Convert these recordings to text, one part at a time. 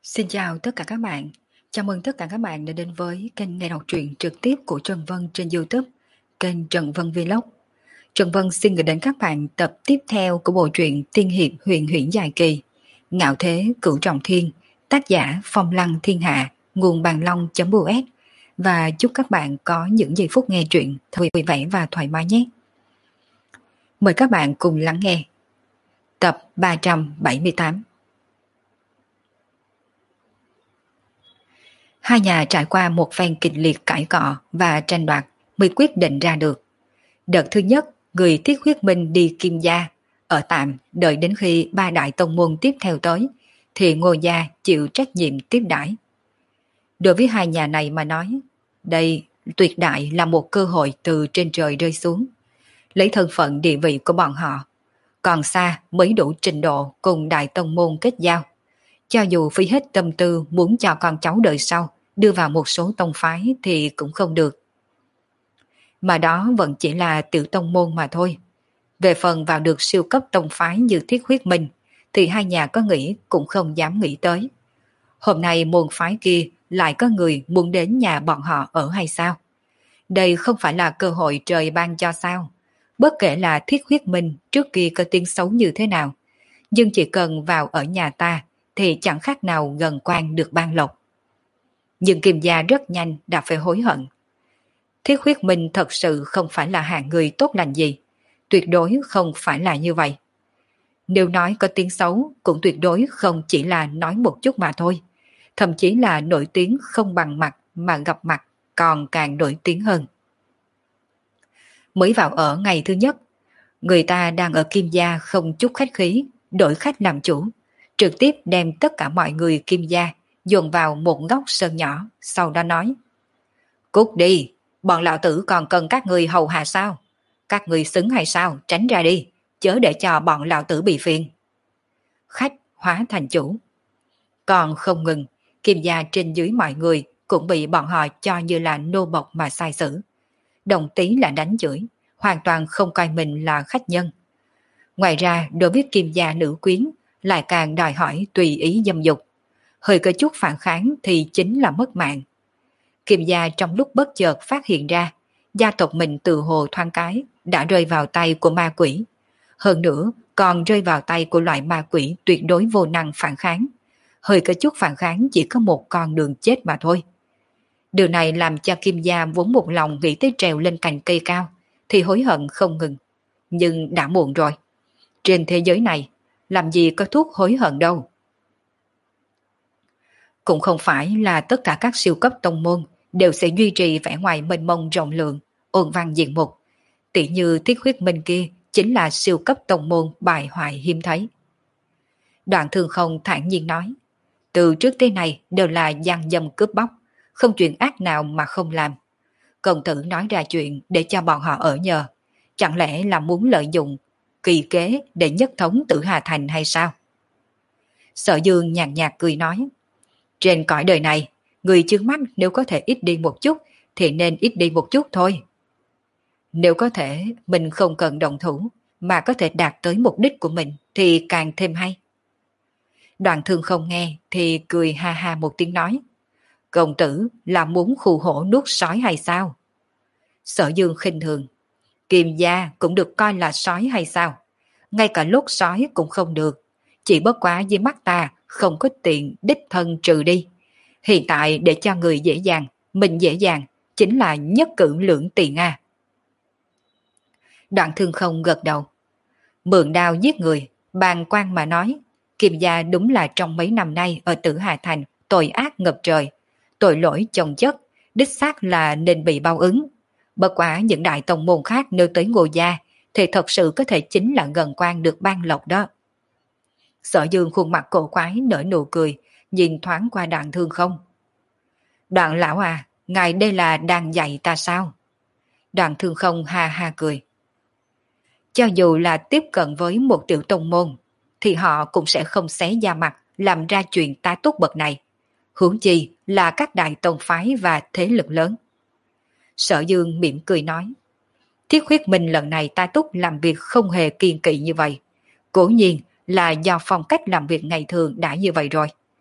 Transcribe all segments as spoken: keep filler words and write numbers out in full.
Xin chào tất cả các bạn. Chào mừng tất cả các bạn đã đến với kênh nghe đọc truyện trực tiếp của Trần Vân trên YouTube, kênh Trần Vân Vlog. Trần Vân xin gửi đến các bạn tập tiếp theo của bộ truyện tiên hiệp huyền huyễn dài kỳ Ngạo Thế Cửu Trọng Thiên, tác giả Phong Lăng Thiên Hạ, nguồn bàn long.us, và chúc các bạn có những giây phút nghe truyện thật vui vẻ và thoải mái nhé. Mời các bạn cùng lắng nghe tập ba trăm bảy mươi tám. Hai nhà trải qua một phen kịch liệt cãi cọ và tranh đoạt mới quyết định ra được. Đợt thứ nhất, người Thiết Huyết Minh đi Kim Gia, ở tạm đợi đến khi ba đại tông môn tiếp theo tới, thì Ngô Gia chịu trách nhiệm tiếp đãi. Đối với hai nhà này mà nói, đây tuyệt đại là một cơ hội từ trên trời rơi xuống. Lấy thân phận địa vị của bọn họ, còn xa mới đủ trình độ cùng đại tông môn kết giao. Cho dù phí hết tâm tư muốn cho con cháu đời sau đưa vào một số tông phái thì cũng không được. Mà đó vẫn chỉ là tiểu tông môn mà thôi. Về phần vào được siêu cấp tông phái như Thiết Huyết Minh thì hai nhà có nghĩ cũng không dám nghĩ tới. Hôm nay môn phái kia lại có người muốn đến nhà bọn họ ở hay sao? Đây không phải là cơ hội trời ban cho sao? Bất kể là Thiết Huyết Minh trước kia có tiếng xấu như thế nào, nhưng chỉ cần vào ở nhà ta thì chẳng khác nào gần quan được ban lộc. Nhưng Kim Gia rất nhanh đã phải hối hận. Thiết Huyết Minh thật sự không phải là hạng người tốt lành gì, tuyệt đối không phải là như vậy. Nếu nói có tiếng xấu cũng tuyệt đối không chỉ là nói một chút mà thôi, thậm chí là nổi tiếng không bằng mặt mà gặp mặt còn càng nổi tiếng hơn. Mới vào ở ngày thứ nhất, người ta đang ở Kim Gia không chút khách khí, đổi khách làm chủ, trực tiếp đem tất cả mọi người Kim Gia dồn vào một góc sân nhỏ, sau đó nói: Cút đi, bọn lão tử còn cần các người hầu hạ sao? Các người xứng hay sao? Tránh ra đi, chớ để cho bọn lão tử bị phiền. Khách hóa thành chủ. Còn không ngừng, Kim Gia trên dưới mọi người cũng bị bọn họ cho như là nô bộc mà sai xử. Đồng tí là đánh chửi, hoàn toàn không coi mình là khách nhân. Ngoài ra, đối với Kim Gia nữ quyến lại càng đòi hỏi tùy ý dâm dục. Hơi có chút phản kháng thì chính là mất mạng. Kim Gia trong lúc bất chợt phát hiện ra, gia tộc mình từ hồ thoáng cái đã rơi vào tay của ma quỷ. Hơn nữa, còn rơi vào tay của loại ma quỷ tuyệt đối vô năng phản kháng. Hơi có chút phản kháng chỉ có một con đường chết mà thôi. Điều này làm cho Kim Gia vốn một lòng nghĩ tới trèo lên cành cây cao, thì hối hận không ngừng. Nhưng đã muộn rồi. Trên thế giới này, làm gì có thuốc hối hận đâu. Cũng không phải là tất cả các siêu cấp tông môn đều sẽ duy trì vẻ ngoài mênh mông rộng lượng, ôn văn diện mục. Tỷ như Thiết Huyết Minh kia chính là siêu cấp tông môn bài hoại hiếm thấy. Đoạn Thương Không thản nhiên nói, từ trước tới nay đều là gian dâm cướp bóc, không chuyện ác nào mà không làm. Công tử nói ra chuyện để cho bọn họ ở nhờ, chẳng lẽ là muốn lợi dụng kỳ kế để nhất thống Tử Hà Thành hay sao? Sở Dương nhàn nhạt cười nói, trên cõi đời này, người trước mắt nếu có thể ít đi một chút thì nên ít đi một chút thôi. Nếu có thể mình không cần động thủ mà có thể đạt tới mục đích của mình thì càng thêm hay. Đoàn Thương Không nghe thì cười ha ha một tiếng nói, công tử là muốn khu hổ nuốt sói hay sao? Sở Dương khinh thường, Kim Gia cũng được coi là sói hay sao? Ngay cả lốt sói cũng không được, chỉ bất quá với mắt ta không có tiện đích thân trừ đi. Hiện tại để cho người dễ dàng, mình dễ dàng, chính là nhất cử lưỡng tiền a. Đoạn Thương Không gật đầu. Mượn đao giết người, bàn quan mà nói, Kim Gia đúng là trong mấy năm nay ở Tử Hà Thành tội ác ngập trời, tội lỗi chồng chất, đích xác là nên bị báo ứng. Bất quả những đại tông môn khác nếu tới Ngô Gia thì thật sự có thể chính là gần quan được ban lộc đó. Sở Dương khuôn mặt cổ quái nở nụ cười, nhìn thoáng qua Đoạn Thương Không. Đoạn lão à, ngài đây là đang dạy ta sao? Đoạn Thương Không ha ha cười. Cho dù là tiếp cận với một tiểu tông môn, thì họ cũng sẽ không xé da mặt làm ra chuyện tá túc bậc này. Huống chi là các đại tông phái và thế lực lớn. Sở Dương mỉm cười nói, Thiết Huyết Minh lần này tá túc làm việc không hề kiên kỵ như vậy. Cố nhiên là do phong cách làm việc ngày thường đã như vậy rồi.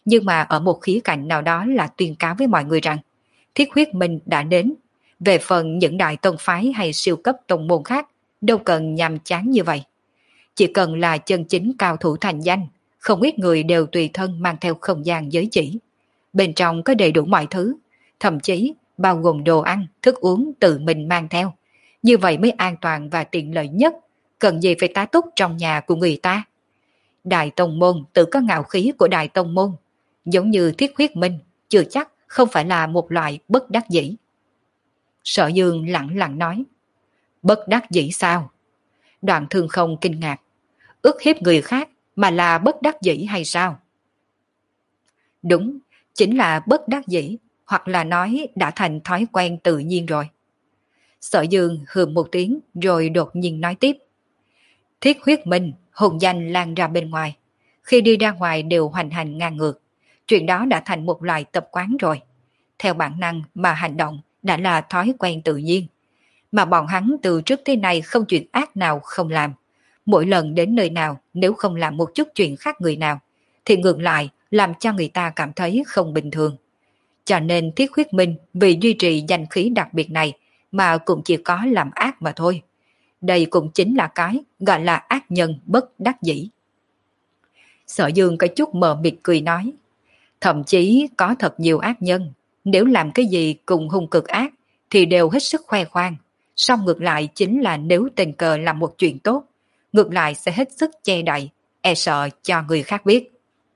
Nhưng mà ở một khía cạnh nào đó là tuyên cáo với mọi người rằng Thiết Huyết Minh đã đến. Về phần những đại tông phái hay siêu cấp tông môn khác, đâu cần nhàm chán như vậy. Chỉ cần là chân chính cao thủ thành danh, không ít người đều tùy thân mang theo không gian giới chỉ. Bên trong có đầy đủ mọi thứ, thậm chí bao gồm đồ ăn, thức uống tự mình mang theo. Như vậy mới an toàn và tiện lợi nhất, cần gì phải tá túc trong nhà của người ta. Đại tông môn tự có ngạo khí của đại tông môn, giống như Thiết Huyết Minh, chưa chắc không phải là một loại bất đắc dĩ. Sở Dương lặng lặng nói, bất đắc dĩ sao? Đoạn Thương Không kinh ngạc, ức hiếp người khác mà là bất đắc dĩ hay sao? Đúng, chính là bất đắc dĩ, hoặc là nói đã thành thói quen tự nhiên rồi. Sở Dương hừ một tiếng rồi đột nhiên nói tiếp. Thiết Huyết Minh, hùng danh lan ra bên ngoài. Khi đi ra ngoài đều hoành hành ngang ngược. Chuyện đó đã thành một loại tập quán rồi. Theo bản năng mà hành động đã là thói quen tự nhiên. Mà bọn hắn từ trước tới nay không chuyện ác nào không làm. Mỗi lần đến nơi nào nếu không làm một chút chuyện khác người nào, thì ngược lại làm cho người ta cảm thấy không bình thường. Cho nên Thiết Huyết Minh vì duy trì danh khí đặc biệt này mà cũng chỉ có làm ác mà thôi. Đây cũng chính là cái gọi là ác nhân bất đắc dĩ. Sở Dương có chút mờ mịt cười nói, thậm chí có thật nhiều ác nhân, nếu làm cái gì cùng hung cực ác thì đều hết sức khoe khoang, song ngược lại chính là nếu tình cờ làm một chuyện tốt, ngược lại sẽ hết sức che đậy, e sợ cho người khác biết.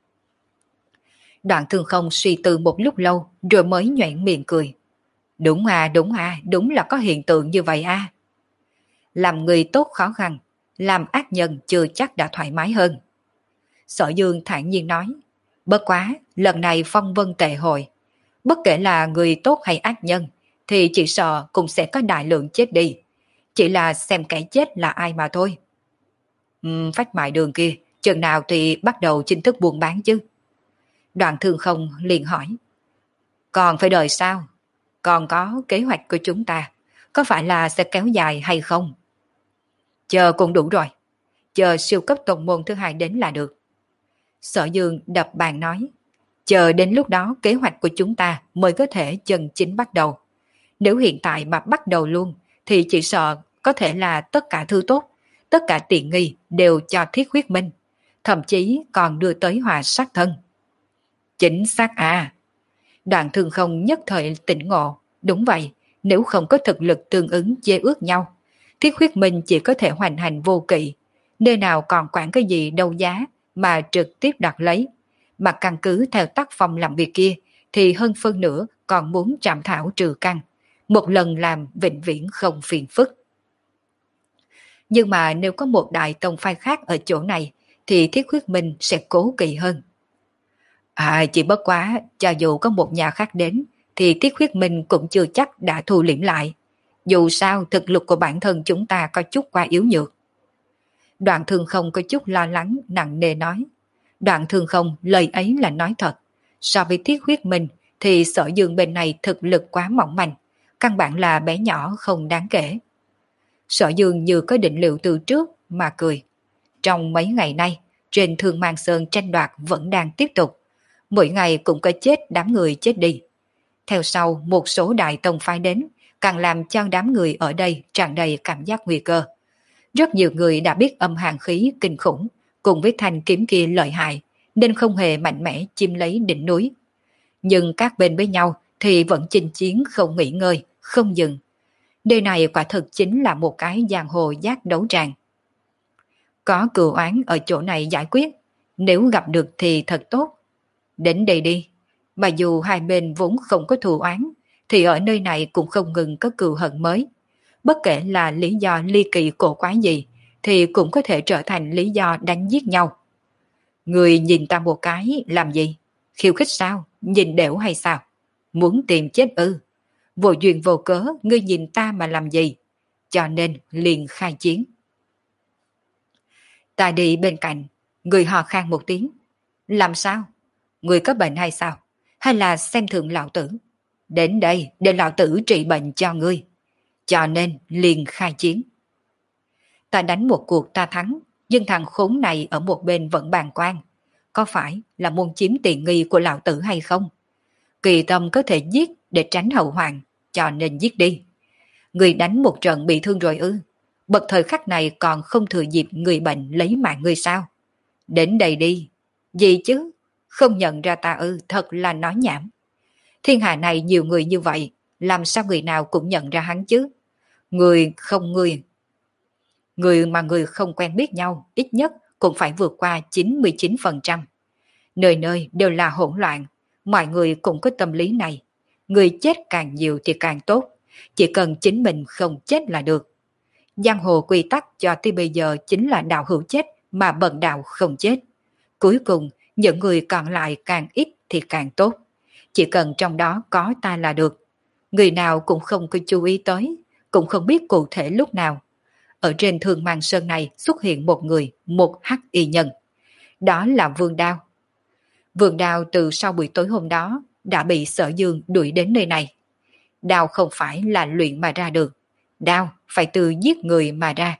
Đoạn Thương Không suy tư một lúc lâu rồi mới nhoẻn miệng cười. Đúng à, đúng à, đúng là có hiện tượng như vậy à. Làm người tốt khó khăn, làm ác nhân chưa chắc đã thoải mái hơn. Sở Dương thản nhiên nói, bất quá, lần này phong vân tệ hội, bất kể là người tốt hay ác nhân, thì chỉ sợ cũng sẽ có đại lượng chết đi. Chỉ là xem kẻ chết là ai mà thôi. Uhm, phách mại đường kia, chừng nào thì bắt đầu chính thức buôn bán chứ? Đoạn Thương Không liền hỏi. Còn phải đợi sao? Còn có kế hoạch của chúng ta, có phải là sẽ kéo dài hay không? Chờ cũng đủ rồi. Chờ siêu cấp tông môn thứ hai đến là được. Sở Dương đập bàn nói. Chờ đến lúc đó kế hoạch của chúng ta mới có thể chân chính bắt đầu. Nếu hiện tại mà bắt đầu luôn thì chỉ sợ có thể là tất cả thứ tốt, tất cả tiện nghi đều cho Thiết Huyết Minh, thậm chí còn đưa tới hòa sát thân. Chính xác à. Đoạn Thương Không nhất thời tỉnh ngộ. Đúng vậy, nếu không có thực lực tương ứng chê ước nhau, Thiết Huyết Minh chỉ có thể hoành hành vô kỵ, nơi nào còn quản cái gì đâu giá mà trực tiếp đặt lấy. Mà căn cứ theo tác phong làm việc kia thì hơn phân nửa còn muốn trảm thảo trừ căn, một lần làm vĩnh viễn không phiền phức. Nhưng mà nếu có một đại tông phái khác ở chỗ này thì Thiết Huyết Minh sẽ cố kỵ hơn. À, chỉ bất quá, cho dù có một nhà khác đến thì Thiết Huyết Minh cũng chưa chắc đã thu liễm lại. Dù sao thực lực của bản thân chúng ta có chút quá yếu nhược. Đoạn Thương Không có chút lo lắng nặng nề nói. Đoạn Thương Không lời ấy là nói thật. So với Thiết Huyết Minh thì Sở Dương bên này thực lực quá mỏng manh, căn bản là bé nhỏ không đáng kể. Sở Dương như có định liệu từ trước mà cười. Trong mấy ngày nay, trên Thương Mang Sơn tranh đoạt vẫn đang tiếp tục. Mỗi ngày cũng có chết đám người chết đi. Theo sau một số đại tông phái đến, càng làm cho đám người ở đây tràn đầy cảm giác nguy cơ. Rất nhiều người đã biết âm hàn khí kinh khủng, cùng với thanh kiếm kia lợi hại, nên không hề mạnh mẽ chiếm lấy đỉnh núi. Nhưng các bên với nhau thì vẫn chinh chiến không nghỉ ngơi, không dừng. Nơi này quả thực chính là một cái giang hồ giác đấu tràng. Có cừu oán ở chỗ này giải quyết, nếu gặp được thì thật tốt. Đến đây đi, mà dù hai bên vốn không có thù oán, thì ở nơi này cũng không ngừng có cừu hận mới. Bất kể là lý do ly kỳ cổ quái gì, thì cũng có thể trở thành lý do đánh giết nhau. Người nhìn ta một cái làm gì? Khiêu khích sao? Nhìn đểu hay sao? Muốn tìm chết ư? Vô duyên vô cớ, ngươi nhìn ta mà làm gì? Cho nên liền khai chiến. Ta đi bên cạnh, người hò khan một tiếng. Làm sao? Người có bệnh hay sao? Hay là xem thường lão tử? Đến đây để lão tử trị bệnh cho ngươi. Cho nên liền khai chiến. Ta đánh một cuộc ta thắng, nhưng thằng khốn này ở một bên vẫn bàng quan. có phải là muốn chiếm tiện nghi của lão tử hay không? Kỳ tâm có thể giết để tránh hậu hoạn, cho nên giết đi. Người đánh một trận bị thương rồi ư? Bậc thời khắc này còn không thừa dịp người bệnh lấy mạng người sao? Đến đây đi. Gì chứ? Không nhận ra ta ư, thật là nói nhảm. Thiên hạ này nhiều người như vậy, làm sao người nào cũng nhận ra hắn chứ? Người không người. Người mà người không quen biết nhau, ít nhất cũng phải vượt qua chín mươi chín phần trăm. Nơi nơi đều là hỗn loạn, mọi người cũng có tâm lý này. Người chết càng nhiều thì càng tốt, chỉ cần chính mình không chết là được. Giang hồ quy tắc cho tới bây giờ chính là đạo hữu chết mà bần đạo không chết. Cuối cùng, những người còn lại càng ít thì càng tốt. Chỉ cần trong đó có ta là được. Người nào cũng không có chú ý tới, cũng không biết cụ thể lúc nào. Ở trên Thương Mang Sơn này xuất hiện một người, một hắc y nhân. Đó là Vương Đao. Vương Đao từ sau buổi tối hôm đó đã bị Sở Dương đuổi đến nơi này. Đao không phải là luyện mà ra được. Đao phải từ giết người mà ra.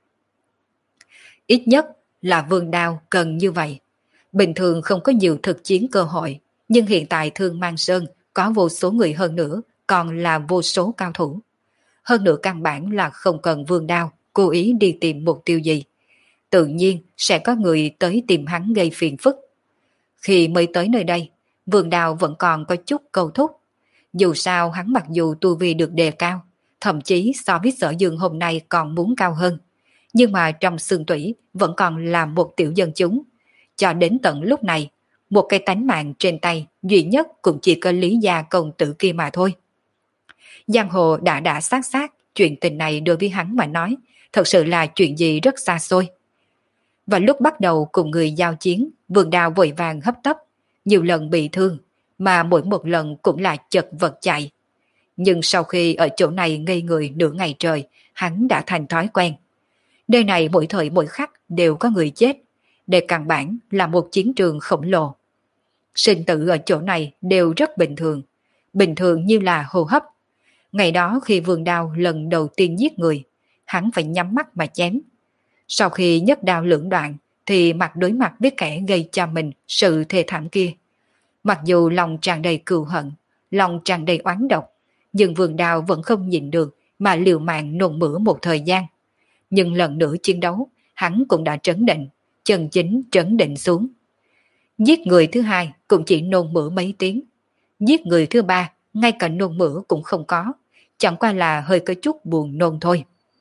Ít nhất là Vương Đao cần như vậy. Bình thường không có nhiều thực chiến cơ hội, nhưng hiện tại Thương Mang Sơn có vô số người hơn nữa, còn là vô số cao thủ. Hơn nữa căn bản là không cần Vương Đao cố ý đi tìm mục tiêu gì. Tự nhiên sẽ có người tới tìm hắn gây phiền phức. Khi mới tới nơi đây, Vương Đao vẫn còn có chút câu thúc. Dù sao hắn mặc dù tu vi được đề cao, thậm chí so với Sở Dương hôm nay còn muốn cao hơn. Nhưng mà trong xương tủy vẫn còn là một tiểu dân chúng. Cho đến tận lúc này, một cái tánh mạng trên tay duy nhất cũng chỉ có Lý Gia công tử kia mà thôi. Giang hồ đã đã sát sát, chuyện tình này đối với hắn mà nói, thật sự là chuyện gì rất xa xôi. Và lúc bắt đầu cùng người giao chiến, Vương Đao vội vàng hấp tấp, nhiều lần bị thương, mà mỗi một lần cũng là chật vật chạy. Nhưng sau khi ở chỗ này ngây người nửa ngày trời, hắn đã thành thói quen. Nơi này mỗi thời mỗi khắc đều có người chết, đây căn bản là một chiến trường khổng lồ. Sinh tử ở chỗ này đều rất bình thường, bình thường như là hô hấp. Ngày đó khi Vương Đao lần đầu tiên giết người, hắn phải nhắm mắt mà chém. Sau khi nhất đao lưỡng đoạn thì mặt đối mặt với kẻ gây cho mình sự thê thảm kia. Mặc dù lòng tràn đầy cừu hận, lòng tràn đầy oán độc, nhưng Vương Đao vẫn không nhịn được mà liều mạng nôn mửa một thời gian. Nhưng lần nữa chiến đấu, hắn cũng đã trấn định, chân chính trấn định xuống. Giết người thứ hai cũng chỉ nôn mửa mấy tiếng. Giết người thứ ba, ngay cả nôn mửa cũng không có, chẳng qua là hơi có chút buồn nôn thôi.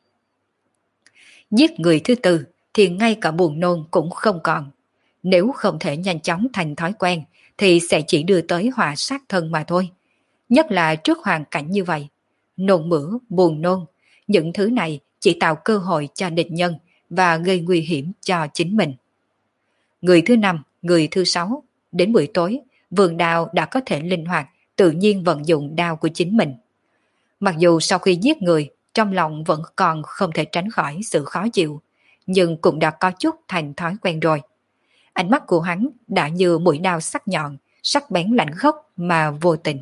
Giết người thứ tư thì ngay cả buồn nôn cũng không còn. Nếu không thể nhanh chóng thành thói quen thì sẽ chỉ đưa tới họa sát thân mà thôi. Nhất là trước hoàn cảnh như vậy. Nôn mửa, buồn nôn, những thứ này chỉ tạo cơ hội cho địch nhân và gây nguy hiểm cho chính mình. Người thứ năm, người thứ sáu, đến buổi tối, Vương Đao đã có thể linh hoạt, tự nhiên vận dụng đao của chính mình. Mặc dù sau khi giết người, trong lòng vẫn còn không thể tránh khỏi sự khó chịu, nhưng cũng đã có chút thành thói quen rồi. Ánh mắt của hắn đã như mũi đao sắc nhọn, sắc bén lạnh khốc mà vô tình.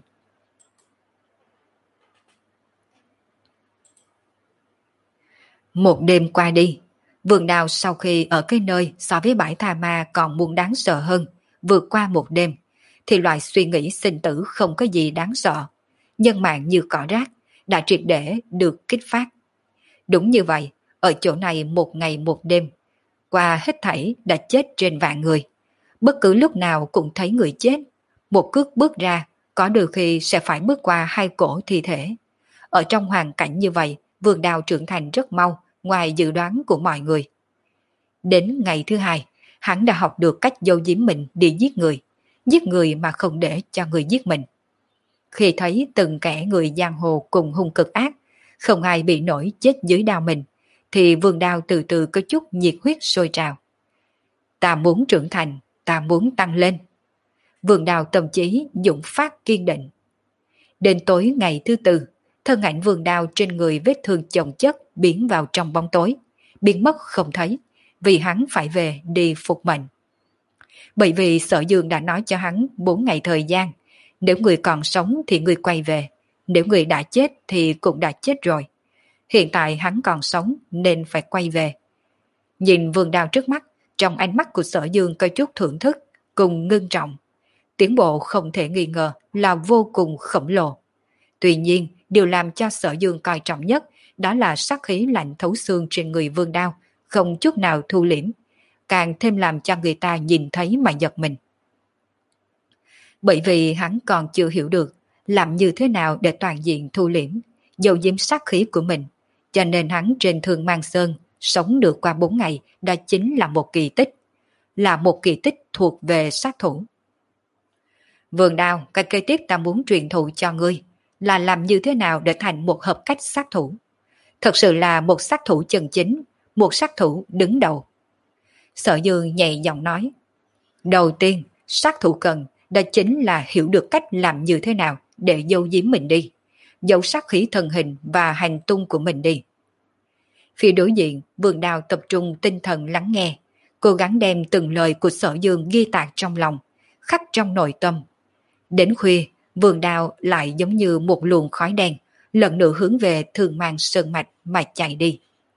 Một đêm qua đi, Vương Đao sau khi ở cái nơi so với bãi tha ma còn muốn đáng sợ hơn, vượt qua một đêm, thì loại suy nghĩ sinh tử không có gì đáng sợ. Nhân mạng như cỏ rác, đã triệt để được kích phát. Đúng như vậy, ở chỗ này một ngày một đêm, qua hết thảy đã chết trên vạn người. Bất cứ lúc nào cũng thấy người chết, một cước bước ra, có đôi khi sẽ phải bước qua hai cổ thi thể. Ở trong hoàn cảnh như vậy, Vương Đao trưởng thành rất mau, ngoài dự đoán của mọi người. Đến ngày thứ hai, hắn đã học được cách giấu giếm mình đi giết người, giết người mà không để cho người giết mình. Khi thấy từng kẻ người giang hồ cùng hung cực ác, không ai bị nổi chết dưới đao mình, thì Vương Đao từ từ có chút nhiệt huyết sôi trào. Ta muốn trưởng thành, ta muốn tăng lên. Vương Đao tâm trí dũng phát kiên định. Đến tối ngày thứ tư, thân ảnh Vương Đao trên người vết thương chồng chất biến vào trong bóng tối, biến mất không thấy, vì hắn phải về đi phục mệnh. Bởi vì Sở Dương đã nói cho hắn bốn ngày thời gian, nếu người còn sống thì người quay về, nếu người đã chết thì cũng đã chết rồi. Hiện tại hắn còn sống nên phải quay về. Nhìn Vương Đao trước mắt, trong ánh mắt của Sở Dương có chút thưởng thức, cùng ngưng trọng. Tiến bộ không thể nghi ngờ là vô cùng khổng lồ. Tuy nhiên, điều làm cho Sở Dương coi trọng nhất đó là sát khí lạnh thấu xương trên người Vương Đao, không chút nào thu liễm, càng thêm làm cho người ta nhìn thấy mà giật mình. Bởi vì hắn còn chưa hiểu được làm như thế nào để toàn diện thu liễm, giấu giếm sát khí của mình, cho nên hắn trên Thương Mang Sơn sống được qua bốn ngày đó chính là một kỳ tích, là một kỳ tích thuộc về sát thủ. Vương Đao, cái kế tiếp ta muốn truyền thụ cho ngươi là làm như thế nào để thành một hợp cách sát thủ. Thật sự là một sát thủ chân chính, một sát thủ đứng đầu. Sở Dương nhẹ giọng nói, đầu tiên, sát thủ cần đó chính là hiểu được cách làm như thế nào để giấu giếm mình đi, giấu sát khí thân hình và hành tung của mình đi. Phía đối diện, Vương Đao tập trung tinh thần lắng nghe, cố gắng đem từng lời của Sở Dương ghi tạc trong lòng, khắc trong nội tâm. Đến khuya, Vương Đao lại giống như một luồng khói đen, lần nữa hướng về Thương Mang Sơn Mạch mà chạy đi.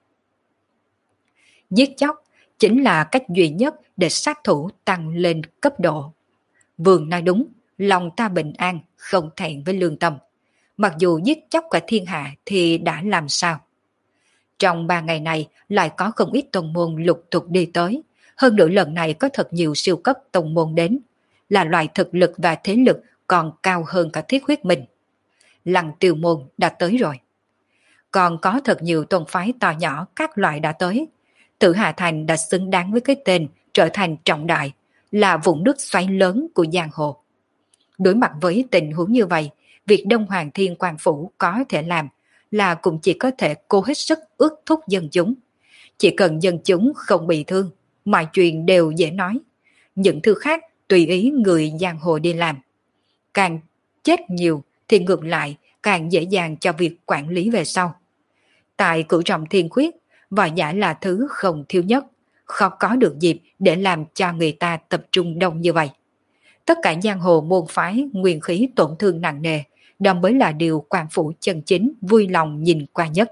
Giết chóc chính là cách duy nhất để sát thủ tăng lên cấp độ. Vương nói đúng, lòng ta bình an, không thẹn với lương tâm. Mặc dù giết chóc cả thiên hạ thì đã làm sao? Trong ba ngày này lại có không ít tông môn lục tục đi tới, hơn nữa lần này có thật nhiều siêu cấp tông môn đến, là loại thực lực và thế lực còn cao hơn cả Thiết Huyết Minh. Lăng Tiêu môn đã tới rồi. Còn có thật nhiều tôn phái to nhỏ các loại đã tới. Tử Hà Thành đã xứng đáng với cái tên trở thành trọng đại, là vùng nước xoáy lớn của giang hồ. Đối mặt với tình huống như vậy, việc Đông Hoàng Thiên Quang Phủ có thể làm là cũng chỉ có thể cố hết sức ước thúc dân chúng. Chỉ cần dân chúng không bị thương, mọi chuyện đều dễ nói. Những thứ khác tùy ý người giang hồ đi làm. Càng chết nhiều thì ngược lại càng dễ dàng cho việc quản lý về sau. Tại Cửu Trọng Thiên Khuyết, võ giả là thứ không thiếu nhất, khó có được dịp để làm cho người ta tập trung đông như vậy. Tất cả giang hồ môn phái nguyên khí tổn thương nặng nề, đó mới là điều quan phủ chân chính vui lòng nhìn qua nhất.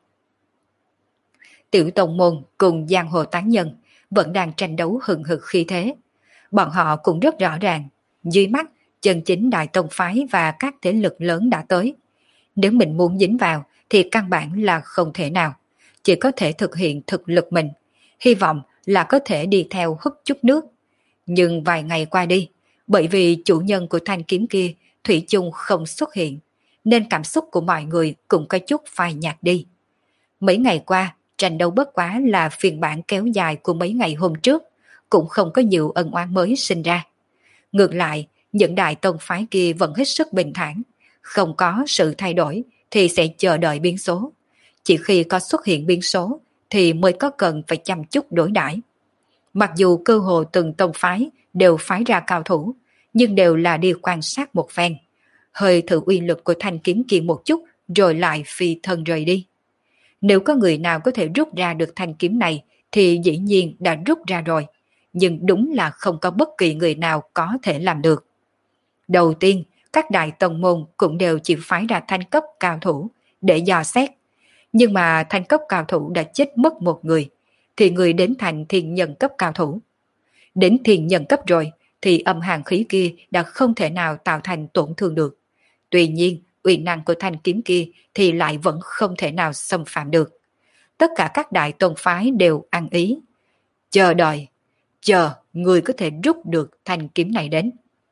Tiểu tông môn cùng giang hồ tán nhân vẫn đang tranh đấu hừng hực khí thế. Bọn họ cũng rất rõ ràng, dưới mắt chân chính đại tông phái và các thế lực lớn đã tới. Nếu mình muốn dính vào thì căn bản là không thể nào, chỉ có thể thực hiện thực lực mình, hy vọng là có thể đi theo hút chút nước. Nhưng vài ngày qua đi, bởi vì chủ nhân của thanh kiếm kia thủy chung không xuất hiện, nên cảm xúc của mọi người cũng có chút phai nhạt đi. Mấy ngày qua, tranh đấu bất quá là phiên bản kéo dài của mấy ngày hôm trước, cũng không có nhiều ân oán mới sinh ra. Ngược lại, những đại tông phái kia vẫn hết sức bình thản, không có sự thay đổi thì sẽ chờ đợi biến số. Chỉ khi có xuất hiện biến số thì mới có cần phải chăm chút đối đãi. Mặc dù cơ hồ từng tông phái đều phái ra cao thủ, nhưng đều là đi quan sát một phen, hơi thử uy lực của thanh kiếm kia một chút rồi lại phi thân rời đi. Nếu có người nào có thể rút ra được thanh kiếm này thì dĩ nhiên đã rút ra rồi, nhưng đúng là không có bất kỳ người nào có thể làm được. Đầu tiên, các đại tông môn cũng đều chỉ phái ra thanh cấp cao thủ để dò xét, nhưng mà thanh cấp cao thủ đã chết mất một người, thì người đến thành thiên nhân cấp cao thủ. Đến thiên nhân cấp rồi thì âm hàn khí kia đã không thể nào tạo thành tổn thương được. Tuy nhiên, uy năng của thanh kiếm kia thì lại vẫn không thể nào xâm phạm được. Tất cả các đại tôn phái đều ăn ý. Chờ đợi, chờ người có thể rút được thanh kiếm này đến.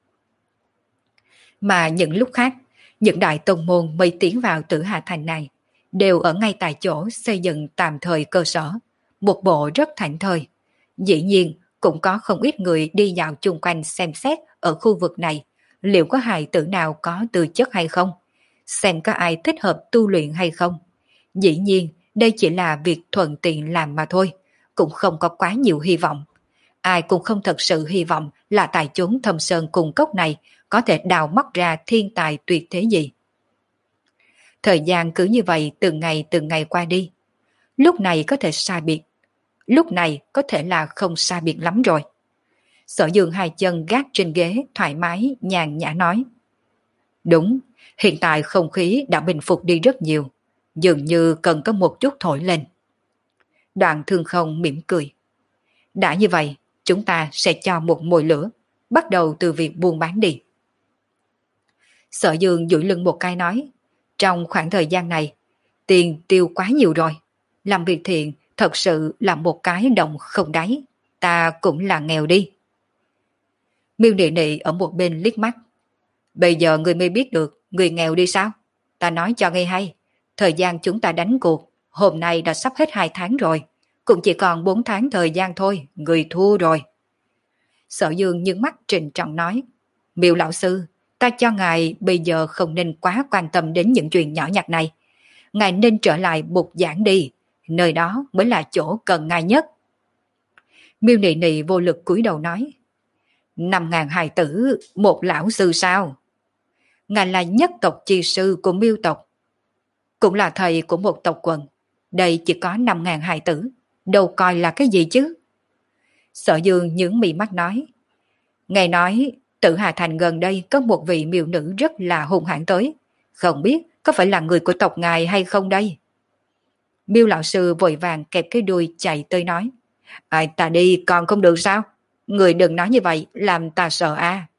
Mà những lúc khác, những đại tôn môn mới tiến vào Tử Hà Thành này đều ở ngay tại chỗ xây dựng tạm thời cơ sở, một bộ rất thảnh thơi. Dĩ nhiên, cũng có không ít người đi dạo chung quanh xem xét ở khu vực này, liệu có hài tử nào có tư chất hay không, xem có ai thích hợp tu luyện hay không. Dĩ nhiên, đây chỉ là việc thuận tiện làm mà thôi, cũng không có quá nhiều hy vọng. Ai cũng không thật sự hy vọng là tại chốn thâm sơn cùng cốc này có thể đào móc ra thiên tài tuyệt thế gì. Thời gian cứ như vậy từng ngày từng ngày qua đi. Lúc này có thể sai biệt, lúc này có thể là không sai biệt lắm rồi. Sở Dương hai chân gác trên ghế thoải mái nhàn nhã nói. Đúng, hiện tại không khí đã bình phục đi rất nhiều, dường như cần có một chút thổi lên. Đoạn Thương Không mỉm cười. Đã như vậy, chúng ta sẽ cho một mồi lửa. bắt đầu từ việc buôn bán đi. Sở Dương duỗi lưng một cái nói, trong khoảng thời gian này, tiền tiêu quá nhiều rồi. Làm việc thiện thật sự là một cái đồng không đáy, ta cũng là nghèo đi. Miêu Nị Nị ở một bên liếc mắt. Bây giờ người mới biết được người nghèo đi sao? Ta nói cho nghe hay, thời gian chúng ta đánh cuộc, hôm nay đã sắp hết hai tháng rồi, cũng chỉ còn bốn tháng thời gian thôi, người thua rồi. Sở Dương nhướng mắt trịnh trọng nói, Miêu lão sư, ta cho ngài bây giờ không nên quá quan tâm đến những chuyện nhỏ nhặt này. Ngài nên trở lại bục giảng đi, nơi đó mới là chỗ cần ngài nhất. Miêu Nị Nị vô lực cúi đầu nói, năm ngàn hài tử, một lão sư sao? Ngài là nhất tộc chi sư của Miêu tộc, cũng là thầy của một tộc quần. Đây chỉ có năm ngàn hài tử, đâu coi là cái gì chứ? Sở Dương nhướng mí mắt nói, nghe nói Tử Hà Thành gần đây có một vị miêu nữ rất là hung hãn tới, không biết có phải là người của tộc ngài hay không đây? Miêu lão sư vội vàng kẹp cái đuôi chạy tới nói, à, ta đi còn không được sao? Người đừng nói như vậy làm ta sợ a. À.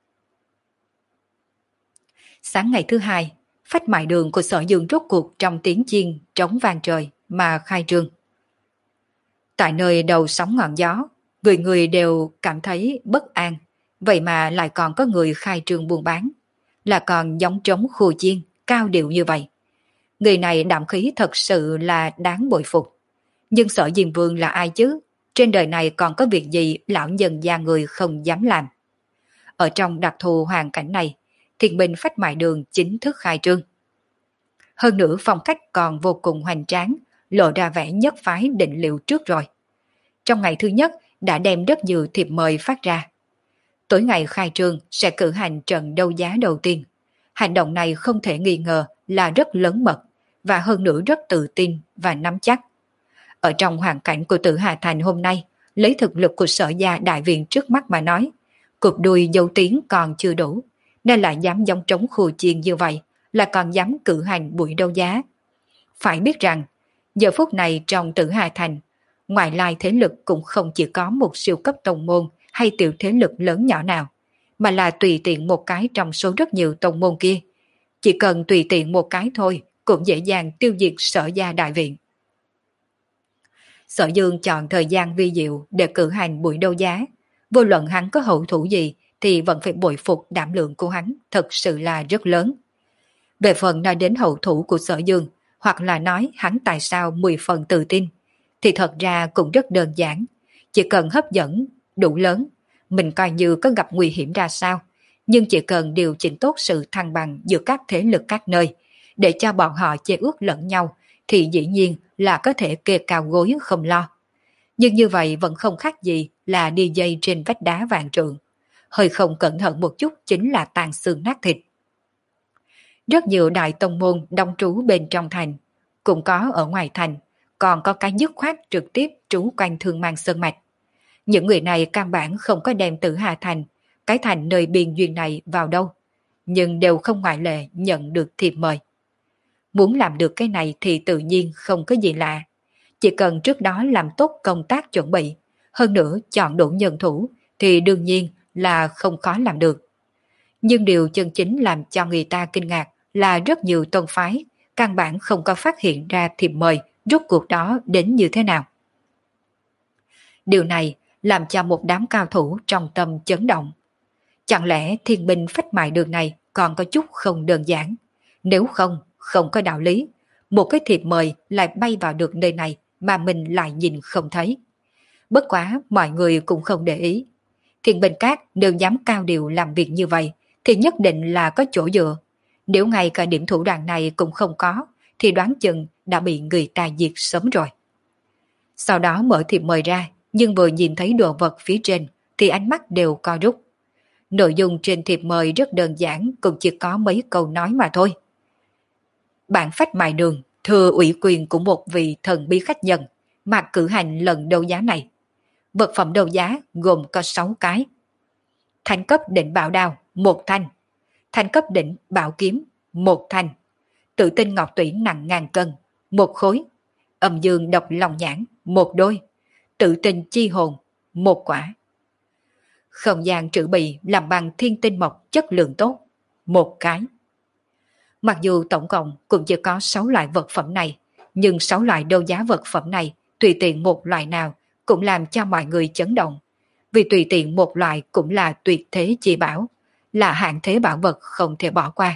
Sáng ngày thứ hai, phách mại đường của Sở Dương rốt cuộc trong tiếng chiên trống vang trời mà khai trương. Tại nơi đầu sóng ngọn gió, người người đều cảm thấy bất an, vậy mà lại còn có người khai trương buôn bán, là còn giống trống khu chiên, cao điệu như vậy. Người này đạm khí thật sự là đáng bội phục. Nhưng Sở Diêm Vương là ai chứ? Trên đời này còn có việc gì lão nhân gia người không dám làm? Ở trong đặc thù hoàn cảnh này, Thiên Bình Phách Mại Đường chính thức khai trương. Hơn nữa phong cách còn vô cùng hoành tráng, lộ ra vẻ nhất phái định liệu trước rồi. Trong ngày thứ nhất đã đem rất nhiều thiệp mời phát ra. Tối ngày khai trương sẽ cử hành trận đấu giá đầu tiên. Hành động này không thể nghi ngờ là rất lớn mật, và hơn nữa rất tự tin và nắm chắc. Ở trong hoàn cảnh của Tử Hà Thành hôm nay, lấy thực lực của Sở gia đại viện trước mắt mà nói, cục đuôi dấu tiếng còn chưa đủ, nên lại dám giống trống khu chiên như vậy, là còn dám cử hành buổi đấu giá. Phải biết rằng, giờ phút này trong Tử Hà Thành, ngoại lai thế lực cũng không chỉ có một siêu cấp tông môn hay tiểu thế lực lớn nhỏ nào, mà là tùy tiện một cái trong số rất nhiều tông môn kia. Chỉ cần tùy tiện một cái thôi, cũng dễ dàng tiêu diệt Sở gia đại viện. Sở Dương chọn thời gian vi diệu để cử hành buổi đấu giá. Vô luận hắn có hậu thủ gì thì vẫn phải bội phục đảm lượng của hắn thật sự là rất lớn. Về phần nói đến hậu thủ của Sở Dương, hoặc là nói hắn tại sao mười phần tự tin, thì thật ra cũng rất đơn giản. Chỉ cần hấp dẫn đủ lớn, mình coi như có gặp nguy hiểm ra sao, nhưng chỉ cần điều chỉnh tốt sự thăng bằng giữa các thế lực các nơi, để cho bọn họ chê ước lẫn nhau, thì dĩ nhiên là có thể kê cao gối không lo. Nhưng như vậy vẫn không khác gì là đi dây trên vách đá vạn trượng. Hơi không cẩn thận một chút chính là tàn xương nát thịt. Rất nhiều đại tông môn đông trú bên trong thành, cũng có ở ngoài thành, còn có cái dứt khoát trực tiếp trú quanh Thương Mang Sơn Mạch. Những người này căn bản không có đem Tử Hà Thành, cái thành nơi biên duyên này vào đâu, nhưng đều không ngoại lệ nhận được thiệp mời. Muốn làm được cái này thì tự nhiên không có gì lạ. Chỉ cần trước đó làm tốt công tác chuẩn bị, hơn nữa chọn đủ nhân thủ, thì đương nhiên là không khó làm được. Nhưng điều chân chính làm cho người ta kinh ngạc là rất nhiều tông phái căn bản không có phát hiện ra thiệp mời rốt cuộc đó đến như thế nào. Điều này làm cho một đám cao thủ trong tâm chấn động. Chẳng lẽ Thiên Binh Phách Mại Đường này còn có chút không đơn giản? Nếu không, không có đạo lý, một cái thiệp mời lại bay vào được nơi này mà mình lại nhìn không thấy. Bất quá mọi người cũng không để ý. Thiên Bình Các nếu dám cao điều làm việc như vậy thì nhất định là có chỗ dựa. Nếu ngay cả điểm thủ đoạn này cũng không có thì đoán chừng đã bị người ta diệt sớm rồi. Sau đó mở thiệp mời ra, nhưng vừa nhìn thấy đồ vật phía trên thì ánh mắt đều co rút. Nội dung trên thiệp mời rất đơn giản, cũng chỉ có mấy câu nói mà thôi. Bản Phách Mại Đường thừa ủy quyền của một vị thần bí khách nhân mà cử hành lần đấu giá này. Vật phẩm đấu giá gồm có sáu cái. Thanh cấp đỉnh bảo đao, một thanh. Thanh cấp đỉnh bảo kiếm, một thanh. Tự tinh ngọc tủy nặng ngàn cân, một khối. Âm dương độc lòng nhãn, một đôi. Tự tinh chi hồn, một quả. không gian trữ bì làm bằng thiên tinh mộc chất lượng tốt. Một cái. Mặc dù tổng cộng cũng chỉ có sáu loại vật phẩm này, nhưng sáu loại đấu giá vật phẩm này, tùy tiện một loại nào cũng làm cho mọi người chấn động. Vì tùy tiện một loại cũng là tuyệt thế chi bảo, là hạng thế bảo vật không thể bỏ qua.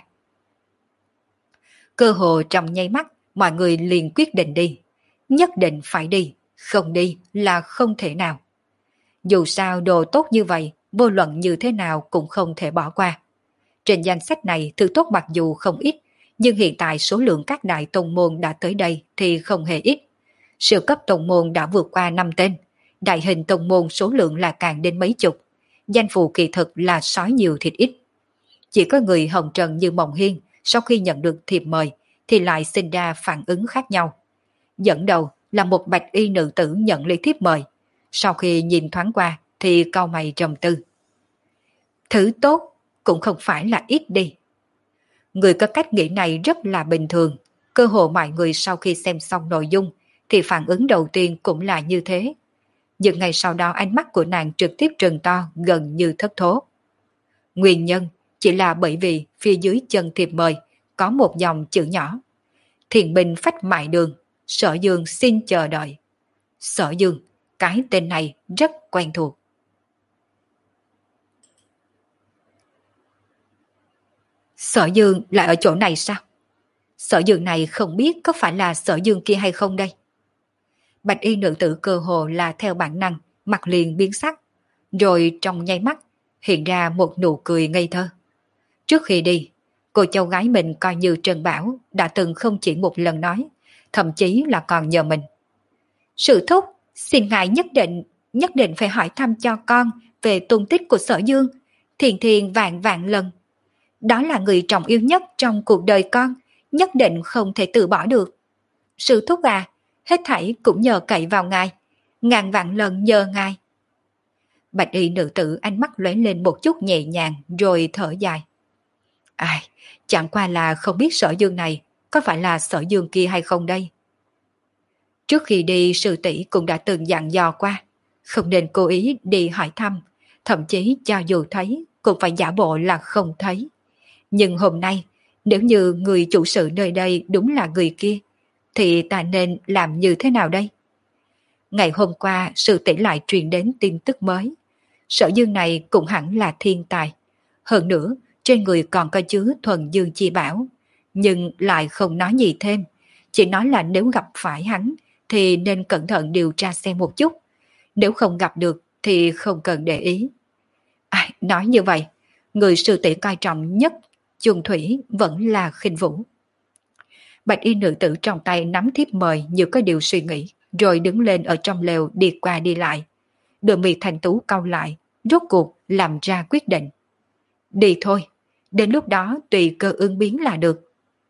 Cơ hồ trong nháy mắt, mọi người liền quyết định đi. Nhất định phải đi, không đi là không thể nào. Dù sao đồ tốt như vậy, vô luận như thế nào cũng không thể bỏ qua. Trên danh sách này thứ tốt mặc dù không ít, nhưng hiện tại số lượng các đại tông môn đã tới đây thì không hề ít. Siêu cấp tông môn đã vượt qua năm tên, đại hình tông môn số lượng là càng đến mấy chục. Danh phù kỳ thực là sói nhiều thịt ít. Chỉ có người hồng trần như Mộng Hiên sau khi nhận được thiệp mời thì lại sinh ra phản ứng khác nhau. Dẫn đầu là một bạch y nữ tử nhận lấy thiệp mời. Sau khi nhìn thoáng qua thì cau mày trầm tư. Thứ tốt cũng không phải là ít đi. Người có cách nghĩ này rất là bình thường. Cơ hồ mọi người sau khi xem xong nội dung thì phản ứng đầu tiên cũng là như thế. Nhưng ngày sau đó ánh mắt của nàng trực tiếp trừng to gần như thất thố. Nguyên nhân chỉ là bởi vì phía dưới chân thiệp mời có một dòng chữ nhỏ. Thiền binh phách mại đường, Sở Dương xin chờ đợi. Sở Dương, cái tên này rất quen thuộc. Sở Dương lại ở chỗ này sao? Sở Dương này không biết có phải là Sở Dương kia hay không đây? Bạch y nữ tử cơ hồ là theo bản năng, mặt liền biến sắc. Rồi trong nháy mắt, hiện ra một nụ cười ngây thơ. Trước khi đi, cô cháu gái mình coi như Trần Bảo đã từng không chỉ một lần nói, thậm chí là còn nhờ mình. Sự thúc, xin ngài nhất định, nhất định phải hỏi thăm cho con về tung tích của Sở Dương, thiền thiền vạn vạn lần. Đó là người trọng yêu nhất trong cuộc đời con, nhất định không thể từ bỏ được. Sự thúc à, hết thảy cũng nhờ cậy vào ngài, ngàn vạn lần nhờ ngài. Bạch y nữ tử ánh mắt lóe lên một chút nhẹ nhàng rồi thở dài. Ai, chẳng qua là không biết Sở Dương này có phải là Sở Dương kia hay không đây. Trước khi đi sư tỷ cũng đã từng dặn dò qua, không nên cố ý đi hỏi thăm, thậm chí cho dù thấy cũng phải giả bộ là không thấy. Nhưng hôm nay, nếu như người chủ sự nơi đây đúng là người kia, thì ta nên làm như thế nào đây? Ngày hôm qua sư tỷ lại truyền đến tin tức mới. Sở Dương này cũng hẳn là thiên tài. Hơn nữa, trên người còn có chứa thuần dương chi bảo, nhưng lại không nói gì thêm. Chỉ nói là nếu gặp phải hắn, thì nên cẩn thận điều tra xem một chút. Nếu không gặp được, thì không cần để ý. À, nói như vậy, người sư tỷ coi trọng nhất Chung Thủy vẫn là Khinh Vũ. Bạch y nữ tử trong tay nắm thiếp mời như có điều suy nghĩ, rồi đứng lên ở trong lều đi qua đi lại. Đôi mi thanh tú cau lại, rốt cuộc làm ra quyết định. Đi thôi, đến lúc đó tùy cơ ứng biến là được.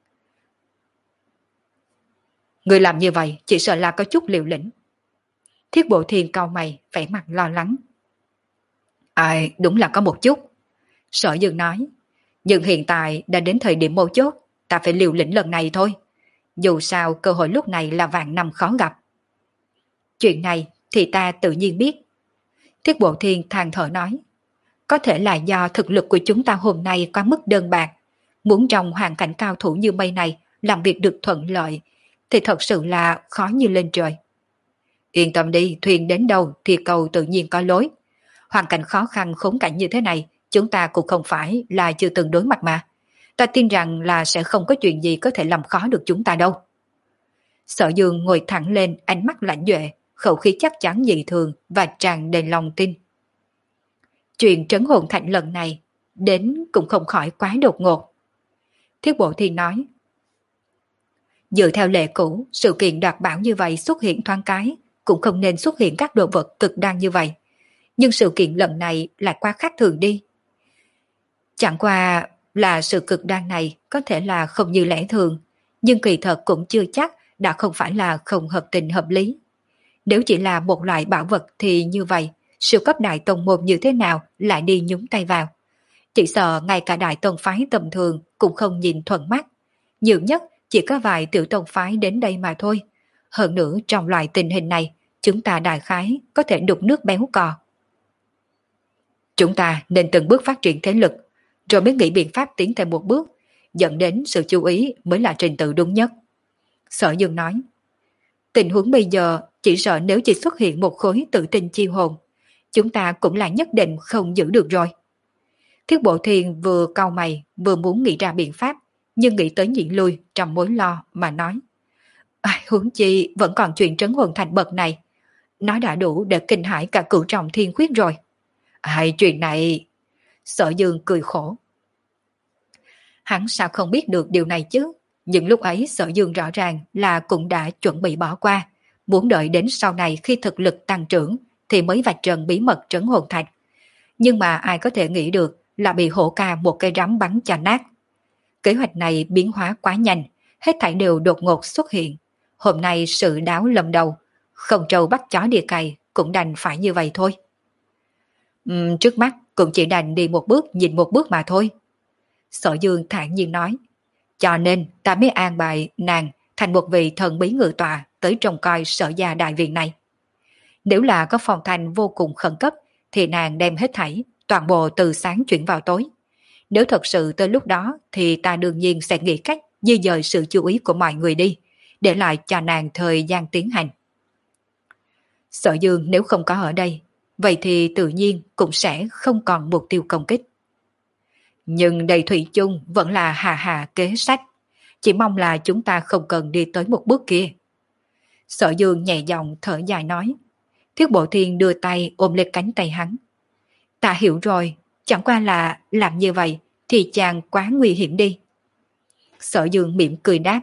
Người làm như vậy chỉ sợ là có chút liều lĩnh. Thiết Bộ Thiên cau mày, vẻ mặt lo lắng. Ai, đúng là có một chút. Sở Dương nói, nhưng hiện tại đã đến thời điểm mấu chốt, ta phải liều lĩnh lần này thôi. Dù sao cơ hội lúc này là vạn năm khó gặp. Chuyện này thì ta tự nhiên biết. Thiết Bộ Thiên than thở nói, có thể là do thực lực của chúng ta hôm nay quá mức đơn bạc. Muốn trong hoàn cảnh cao thủ như mây này làm việc được thuận lợi, thì thật sự là khó như lên trời. Yên tâm đi, thuyền đến đâu thì cầu tự nhiên có lối. Hoàn cảnh khó khăn khốn cảnh như thế này, chúng ta cũng không phải là chưa từng đối mặt mà. Ta tin rằng là sẽ không có chuyện gì có thể làm khó được chúng ta đâu. Sở Dương ngồi thẳng lên, ánh mắt lãnh duệ, khẩu khí chắc chắn dị thường và tràn đầy lòng tin. Chuyện trấn hồn thạch lần này đến cũng không khỏi quá đột ngột. Thiết Bộ Thiên nói, dựa theo lệ cũ, sự kiện đoạt bảo như vậy xuất hiện thoáng cái, cũng không nên xuất hiện các đồ vật cực đoan như vậy. Nhưng sự kiện lần này lại quá khác thường đi. Chẳng qua là sự cực đoan này có thể là không như lẽ thường, nhưng kỳ thật cũng chưa chắc đã không phải là không hợp tình hợp lý. Nếu chỉ là một loại bảo vật thì như vậy, siêu cấp đại tông môn như thế nào lại đi nhúng tay vào. Chỉ sợ ngay cả đại tông phái tầm thường cũng không nhìn thuận mắt. Nhiều nhất chỉ có vài tiểu tông phái đến đây mà thôi. Hơn nữa trong loại tình hình này, chúng ta đại khái có thể đục nước béo cò. Chúng ta nên từng bước phát triển thế lực, rồi mới nghĩ biện pháp tiến thêm một bước, dẫn đến sự chú ý mới là trình tự đúng nhất. Sở Dương nói, tình huống bây giờ chỉ sợ nếu chỉ xuất hiện một khối tự tin chi hồn, chúng ta cũng là nhất định không giữ được rồi. Thiết Bộ Thiên vừa cau mày vừa muốn nghĩ ra biện pháp, nhưng nghĩ tới nhịn lui trong mối lo mà nói. À, huống chi vẫn còn chuyện trấn hồn thành bậc này, nó đã đủ để kinh hãi cả cửu trọng thiên khuyết rồi. Hai chuyện này... Sở Dương cười khổ. Hắn sao không biết được điều này chứ? Nhưng lúc ấy Sở Dương rõ ràng là cũng đã chuẩn bị bỏ qua, muốn đợi đến sau này khi thực lực tăng trưởng thì mới vạch trần bí mật trấn hồn thạch. Nhưng mà ai có thể nghĩ được là bị hổ ca một cây rắm bắn cho nát. Kế hoạch này biến hóa quá nhanh, hết thảy đều đột ngột xuất hiện. Hôm nay sự đáo lâm đầu, không trâu bắt chó đi cày cũng đành phải như vậy thôi. Uhm, trước mắt cũng chỉ đành đi một bước nhìn một bước mà thôi. Sở Dương thản nhiên nói, cho nên ta mới an bài nàng thành một vị thần bí ngự tọa tới trông coi Sở gia đại viện này. Nếu là có phòng thành vô cùng khẩn cấp thì nàng đem hết thảy, toàn bộ từ sáng chuyển vào tối. Nếu thật sự tới lúc đó thì ta đương nhiên sẽ nghĩ cách di dời sự chú ý của mọi người đi, để lại cho nàng thời gian tiến hành. Sở Dương nếu không có ở đây, vậy thì tự nhiên cũng sẽ không còn mục tiêu công kích. Nhưng đầy thủy chung vẫn là hà hà kế sách, chỉ mong là chúng ta không cần đi tới một bước kia. Sở Dương nhẹ giọng thở dài nói. Thiết Bộ Thiên đưa tay ôm lấy cánh tay hắn. Ta hiểu rồi, chẳng qua là làm như vậy thì chàng quá nguy hiểm đi. Sở Dương mỉm cười đáp.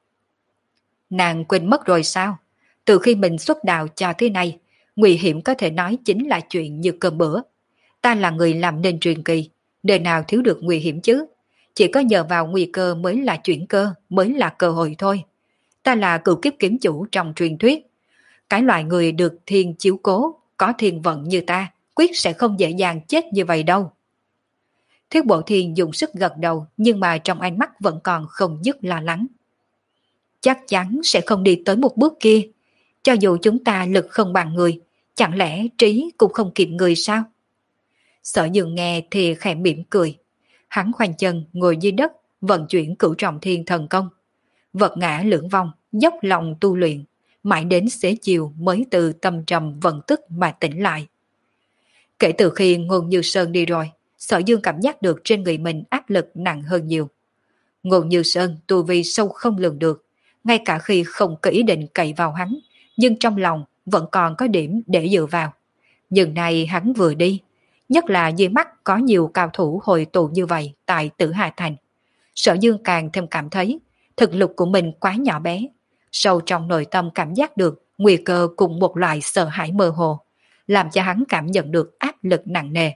Nàng quên mất rồi sao? Từ khi mình xuất đạo cho thế này, nguy hiểm có thể nói chính là chuyện như cơm bữa. Ta là người làm nên truyền kỳ, đời nào thiếu được nguy hiểm chứ? Chỉ có nhờ vào nguy cơ mới là chuyển cơ, mới là cơ hội thôi. Ta là cửu kiếp kiếm chủ trong truyền thuyết. Cái loại người được thiên chiếu cố, có thiên vận như ta, quyết sẽ không dễ dàng chết như vậy đâu. Thiết Bộ Thiên dùng sức gật đầu, nhưng mà trong ánh mắt vẫn còn không dứt lo lắng. Chắc chắn sẽ không đi tới một bước kia. Cho dù chúng ta lực không bằng người, chẳng lẽ trí cũng không kịp người sao? Sở Dương nghe thì khẽ mỉm cười. Hắn khoanh chân ngồi dưới đất, vận chuyển cửu trọng thiên thần công. Vật ngã lưỡng vong, dốc lòng tu luyện, mãi đến xế chiều mới từ tâm trầm vận tức mà tỉnh lại. Kể từ khi Ngôn Như Sơn đi rồi, Sở Dương cảm giác được trên người mình áp lực nặng hơn nhiều. Ngôn Như Sơn tu vi sâu không lường được, ngay cả khi không có ý định cậy vào hắn, nhưng trong lòng vẫn còn có điểm để dựa vào. Nhưng nay hắn vừa đi, nhất là dưới mắt có nhiều cao thủ hội tụ như vậy tại Tử Hà Thành. Sở Dương càng thêm cảm thấy thực lực của mình quá nhỏ bé, sâu trong nội tâm cảm giác được nguy cơ cùng một loại sợ hãi mơ hồ, làm cho hắn cảm nhận được áp lực nặng nề.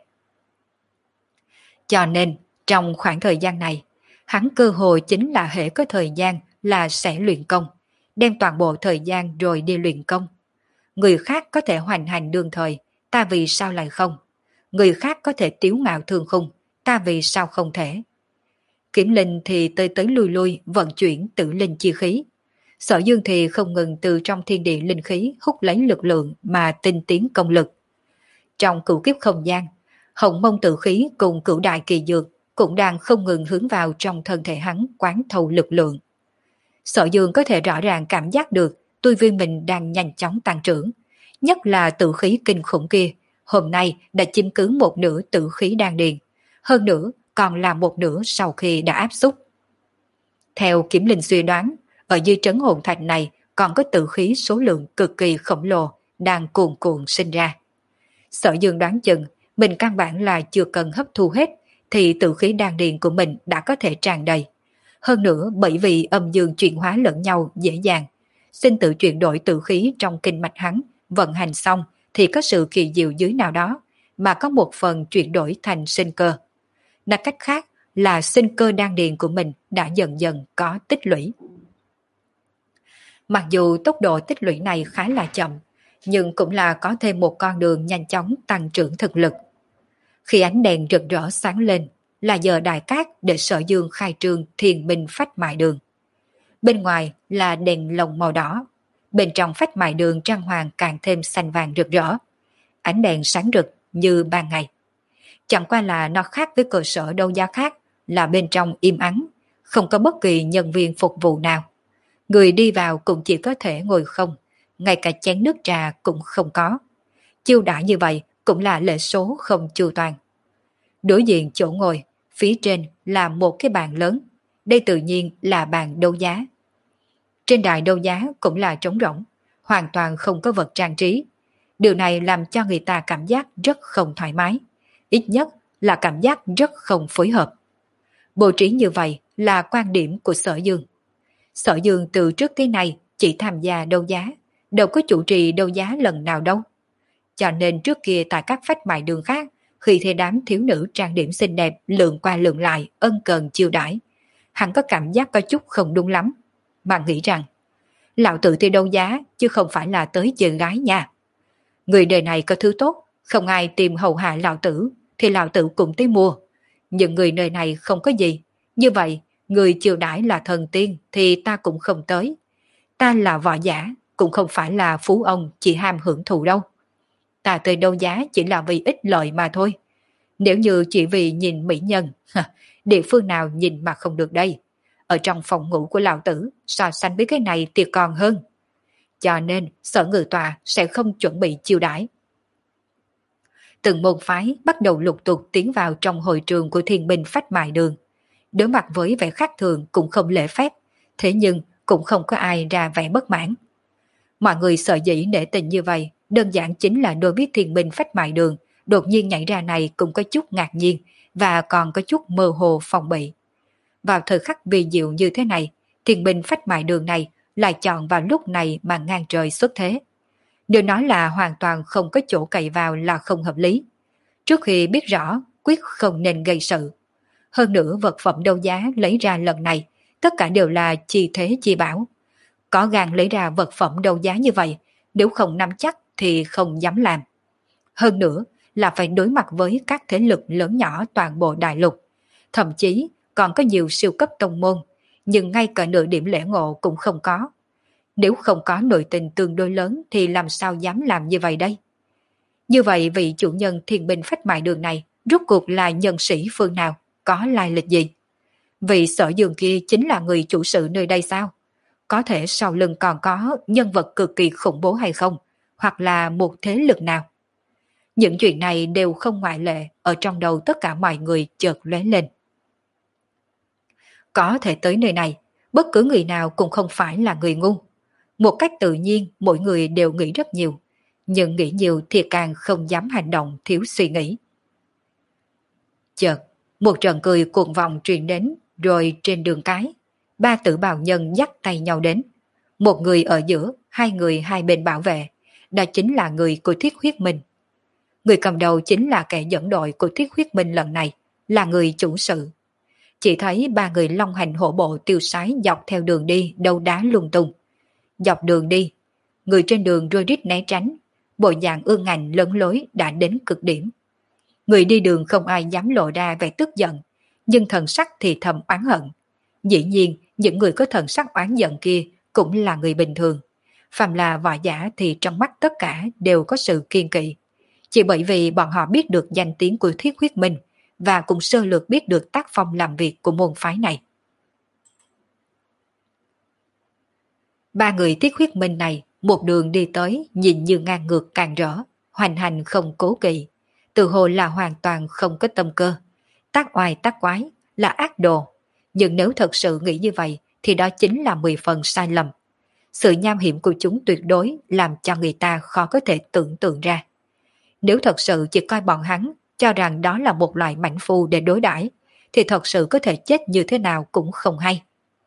Cho nên, trong khoảng thời gian này, hắn cơ hội chính là hễ có thời gian là sẽ luyện công, đem toàn bộ thời gian rồi đi luyện công. Người khác có thể hoành hành đương thời, ta vì sao lại không? Người khác có thể tiếu ngạo thương khung, ta vì sao không thể? Kiểm linh thì tới tới lui lui vận chuyển tự linh chi khí. Sở Dương thì không ngừng từ trong thiên địa linh khí hút lấy lực lượng mà tinh tiến công lực. Trong cửu kiếp không gian, hồng mông tự khí cùng cửu đại kỳ dược cũng đang không ngừng hướng vào trong thân thể hắn quán thâu lực lượng. Sở Dương có thể rõ ràng cảm giác được tu vi mình đang nhanh chóng tăng trưởng, nhất là tự khí kinh khủng kia, hôm nay đã chiếm cứ một nửa tự khí đan điền, hơn nữa còn là một nửa sau khi đã áp xúc. Theo Kiểm Linh suy đoán, ở dưới trấn hồn thạch này còn có tự khí số lượng cực kỳ khổng lồ đang cuồn cuộn sinh ra. Sở Dương đoán chừng mình căn bản là chưa cần hấp thu hết thì tự khí đan điền của mình đã có thể tràn đầy. Hơn nữa bởi vì âm dương chuyển hóa lẫn nhau dễ dàng, xin tự chuyển đổi tự khí trong kinh mạch hắn vận hành xong thì có sự kỳ diệu dưới nào đó mà có một phần chuyển đổi thành sinh cơ. Nói cách khác là sinh cơ đan điền của mình đã dần dần có tích lũy. Mặc dù tốc độ tích lũy này khá là chậm, nhưng cũng là có thêm một con đường nhanh chóng tăng trưởng thực lực. Khi ánh đèn rực rỡ sáng lên, là giờ đại cát để Sở Dương khai trương thiền minh phách mại đường. Bên ngoài là đèn lồng màu đỏ, bên trong phách mại đường trang hoàng càng thêm xanh vàng rực rỡ. Ánh đèn sáng rực như ban ngày. Chẳng qua là nó khác với cơ sở đấu giá khác là bên trong im ắng, không có bất kỳ nhân viên phục vụ nào. Người đi vào cũng chỉ có thể ngồi không, ngay cả chén nước trà cũng không có. Chiêu đãi như vậy cũng là lệ số không chu toàn. Đối diện chỗ ngồi, phía trên là một cái bàn lớn, đây tự nhiên là bàn đấu giá. Trên đài đấu giá cũng là trống rỗng, hoàn toàn không có vật trang trí. Điều này làm cho người ta cảm giác rất không thoải mái, ít nhất là cảm giác rất không phối hợp. Bố trí như vậy là quan điểm của Sở Dương. Sở Dương từ trước tới nay chỉ tham gia đấu giá, đâu có chủ trì đấu giá lần nào đâu. Cho nên trước kia tại các phách mại đường khác, khi thấy đám thiếu nữ trang điểm xinh đẹp lượn qua lượn lại ân cần chiêu đãi, hắn có cảm giác có chút không đúng lắm, mà nghĩ rằng lão tử thì đấu giá chứ không phải là tới chơi gái nha. Người đời này có thứ tốt, không ai tìm hầu hạ lão tử thì lão tử cũng tới mua. Nhưng người nơi này không có gì, như vậy người chiêu đãi là thần tiên thì ta cũng không tới. Ta là võ giả, cũng không phải là phú ông chỉ ham hưởng thụ đâu. Ta tới đấu giá chỉ là vì ích lợi mà thôi. Nếu như chỉ vì nhìn mỹ nhân, địa phương nào nhìn mà không được đây. Ở trong phòng ngủ của lão tử, so sánh với cái này thì còn hơn. Cho nên Sở Ngự Tọa sẽ không chuẩn bị chiêu đãi. Từng môn phái bắt đầu lục tục tiến vào trong hội trường của Thiên Binh Phách Mại Đường. Đối mặt với vẻ khác thường cũng không lễ phép, thế nhưng cũng không có ai ra vẻ bất mãn. Mọi người sợ dĩ nể tình như vậy, đơn giản chính là đối với Thiên Binh Phách Mại Đường đột nhiên nhảy ra này cũng có chút ngạc nhiên và còn có chút mơ hồ phòng bị. Vào thời khắc vi diệu như thế này, Thiên Binh Phách Mại Đường này lại chọn vào lúc này mà ngang trời xuất thế. Nếu nói là hoàn toàn không có chỗ cậy vào là không hợp lý. Trước khi biết rõ, quyết không nên gây sự. Hơn nữa vật phẩm đấu giá lấy ra lần này, tất cả đều là chi thế chi bảo. Có gan lấy ra vật phẩm đấu giá như vậy, nếu không nắm chắc thì không dám làm. Hơn nữa là phải đối mặt với các thế lực lớn nhỏ toàn bộ đại lục. Thậm chí còn có nhiều siêu cấp tông môn, nhưng ngay cả nửa điểm lễ ngộ cũng không có. Nếu không có nội tình tương đối lớn thì làm sao dám làm như vậy đây? Như vậy vị chủ nhân Thiên Binh Phách Mại Đường này rốt cuộc là nhân sĩ phương nào, có lai lịch gì? Vị Sở Dương kia chính là người chủ sự nơi đây sao? Có thể sau lưng còn có nhân vật cực kỳ khủng bố hay không? Hoặc là một thế lực nào? Những chuyện này đều không ngoại lệ ở trong đầu tất cả mọi người chợt lóe lên. Có thể tới nơi này, bất cứ người nào cũng không phải là người ngu. Một cách tự nhiên mỗi người đều nghĩ rất nhiều, nhưng nghĩ nhiều thì càng không dám hành động thiếu suy nghĩ. Chợt, một trận cười cuồng vọng truyền đến, rồi trên đường cái, ba tử bào nhân dắt tay nhau đến. Một người ở giữa, hai người hai bên bảo vệ, đó chính là người của Thiết Huyết Minh. Người cầm đầu chính là kẻ dẫn đội của Thiết Huyết Minh lần này, là người chủ sự. Chỉ thấy ba người long hành hổ bộ tiêu sái dọc theo đường đi đấu đá lung tung. Dọc đường đi, người trên đường rôi rít né tránh, bộ dạng ương ngạnh lấn lối đã đến cực điểm. Người đi đường không ai dám lộ ra vẻ tức giận, nhưng thần sắc thì thầm oán hận. Dĩ nhiên, những người có thần sắc oán giận kia cũng là người bình thường. Phàm là võ giả thì trong mắt tất cả đều có sự kiên kỵ. Chỉ bởi vì bọn họ biết được danh tiếng của Thiết Huyết Minh và cũng sơ lược biết được tác phong làm việc của môn phái này. Ba người Thiết Huyết Minh này một đường đi tới nhìn như ngang ngược càng rỡ, hoành hành không cố kỵ, tự hồ là hoàn toàn không có tâm cơ. Tác oai tác quái là ác đồ, nhưng nếu thật sự nghĩ như vậy thì đó chính là mười phần sai lầm. Sự nham hiểm của chúng tuyệt đối làm cho người ta khó có thể tưởng tượng ra. Nếu thật sự chỉ coi bọn hắn cho rằng đó là một loại mãnh phu để đối đãi, thì thật sự có thể chết như thế nào cũng không hay.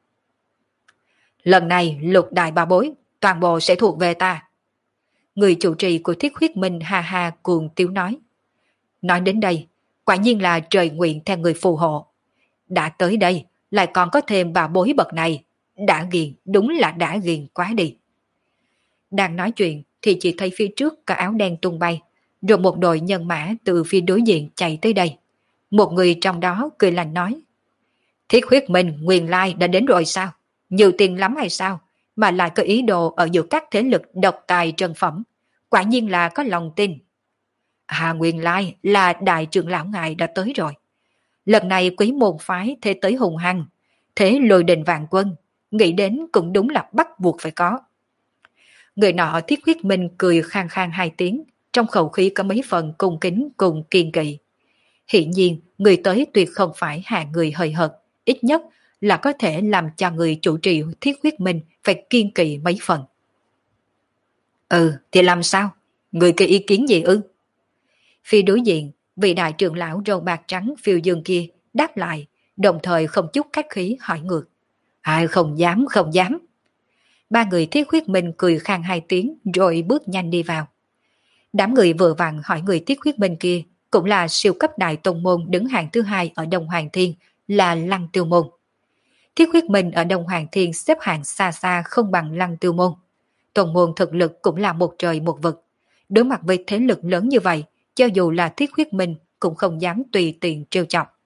Lần này lục đại ba bối, toàn bộ sẽ thuộc về ta. Người chủ trì của Thiết Huyết Minh ha ha cuồng tiếu nói. Nói đến đây, quả nhiên là trời nguyện theo người phù hộ. Đã tới đây, lại còn có thêm bà bối bậc này. Đã ghiền, đúng là đã ghiền quá đi. Đang nói chuyện thì chỉ thấy phía trước cả áo đen tung bay, rồi một đội nhân mã từ phía đối diện chạy tới đây. Một người trong đó cười lạnh nói. Thiết Huyết Minh nguyên lai đã đến rồi sao? Nhiều tiền lắm hay sao? Mà lại có ý đồ ở giữa các thế lực độc tài trần phẩm. Quả nhiên là có lòng tin. Hà nguyên lai là đại trưởng lão ngài đã tới rồi. Lần này quý môn phái thế tới hùng hăng, thế lôi đình vạn quân, nghĩ đến cũng đúng là bắt buộc phải có. Người nọ Thiết Huyết Minh cười khang khang hai tiếng, trong khẩu khí có mấy phần cung kính cùng kiên kỵ. Hiển nhiên, người tới tuyệt không phải hạ người hời hợt, ít nhất là có thể làm cho người chủ trì Thiết Huyết Minh phải kiên kỵ mấy phần. Ừ, thì làm sao? Người có ý kiến gì ư? Phía đối diện, vị đại trưởng lão râu bạc trắng phiêu dương kia đáp lại, đồng thời không chút khách khí hỏi ngược. Ai không dám, không dám. Ba người Thiết Huyết Minh cười khang hai tiếng rồi bước nhanh đi vào. Đám người vừa vặn hỏi người Thiết Huyết Minh kia cũng là siêu cấp đại tông môn đứng hàng thứ hai ở Đông Hoàng Thiên, là Lăng Tiêu Môn. Thiết Huyết Minh ở Đông Hoàng Thiên xếp hạng xa xa không bằng Lăng Tiêu Môn. Tông môn thực lực cũng là một trời một vực. Đối mặt với thế lực lớn như vậy, cho dù là Thiết Huyết Minh cũng không dám tùy tiện trêu chọc.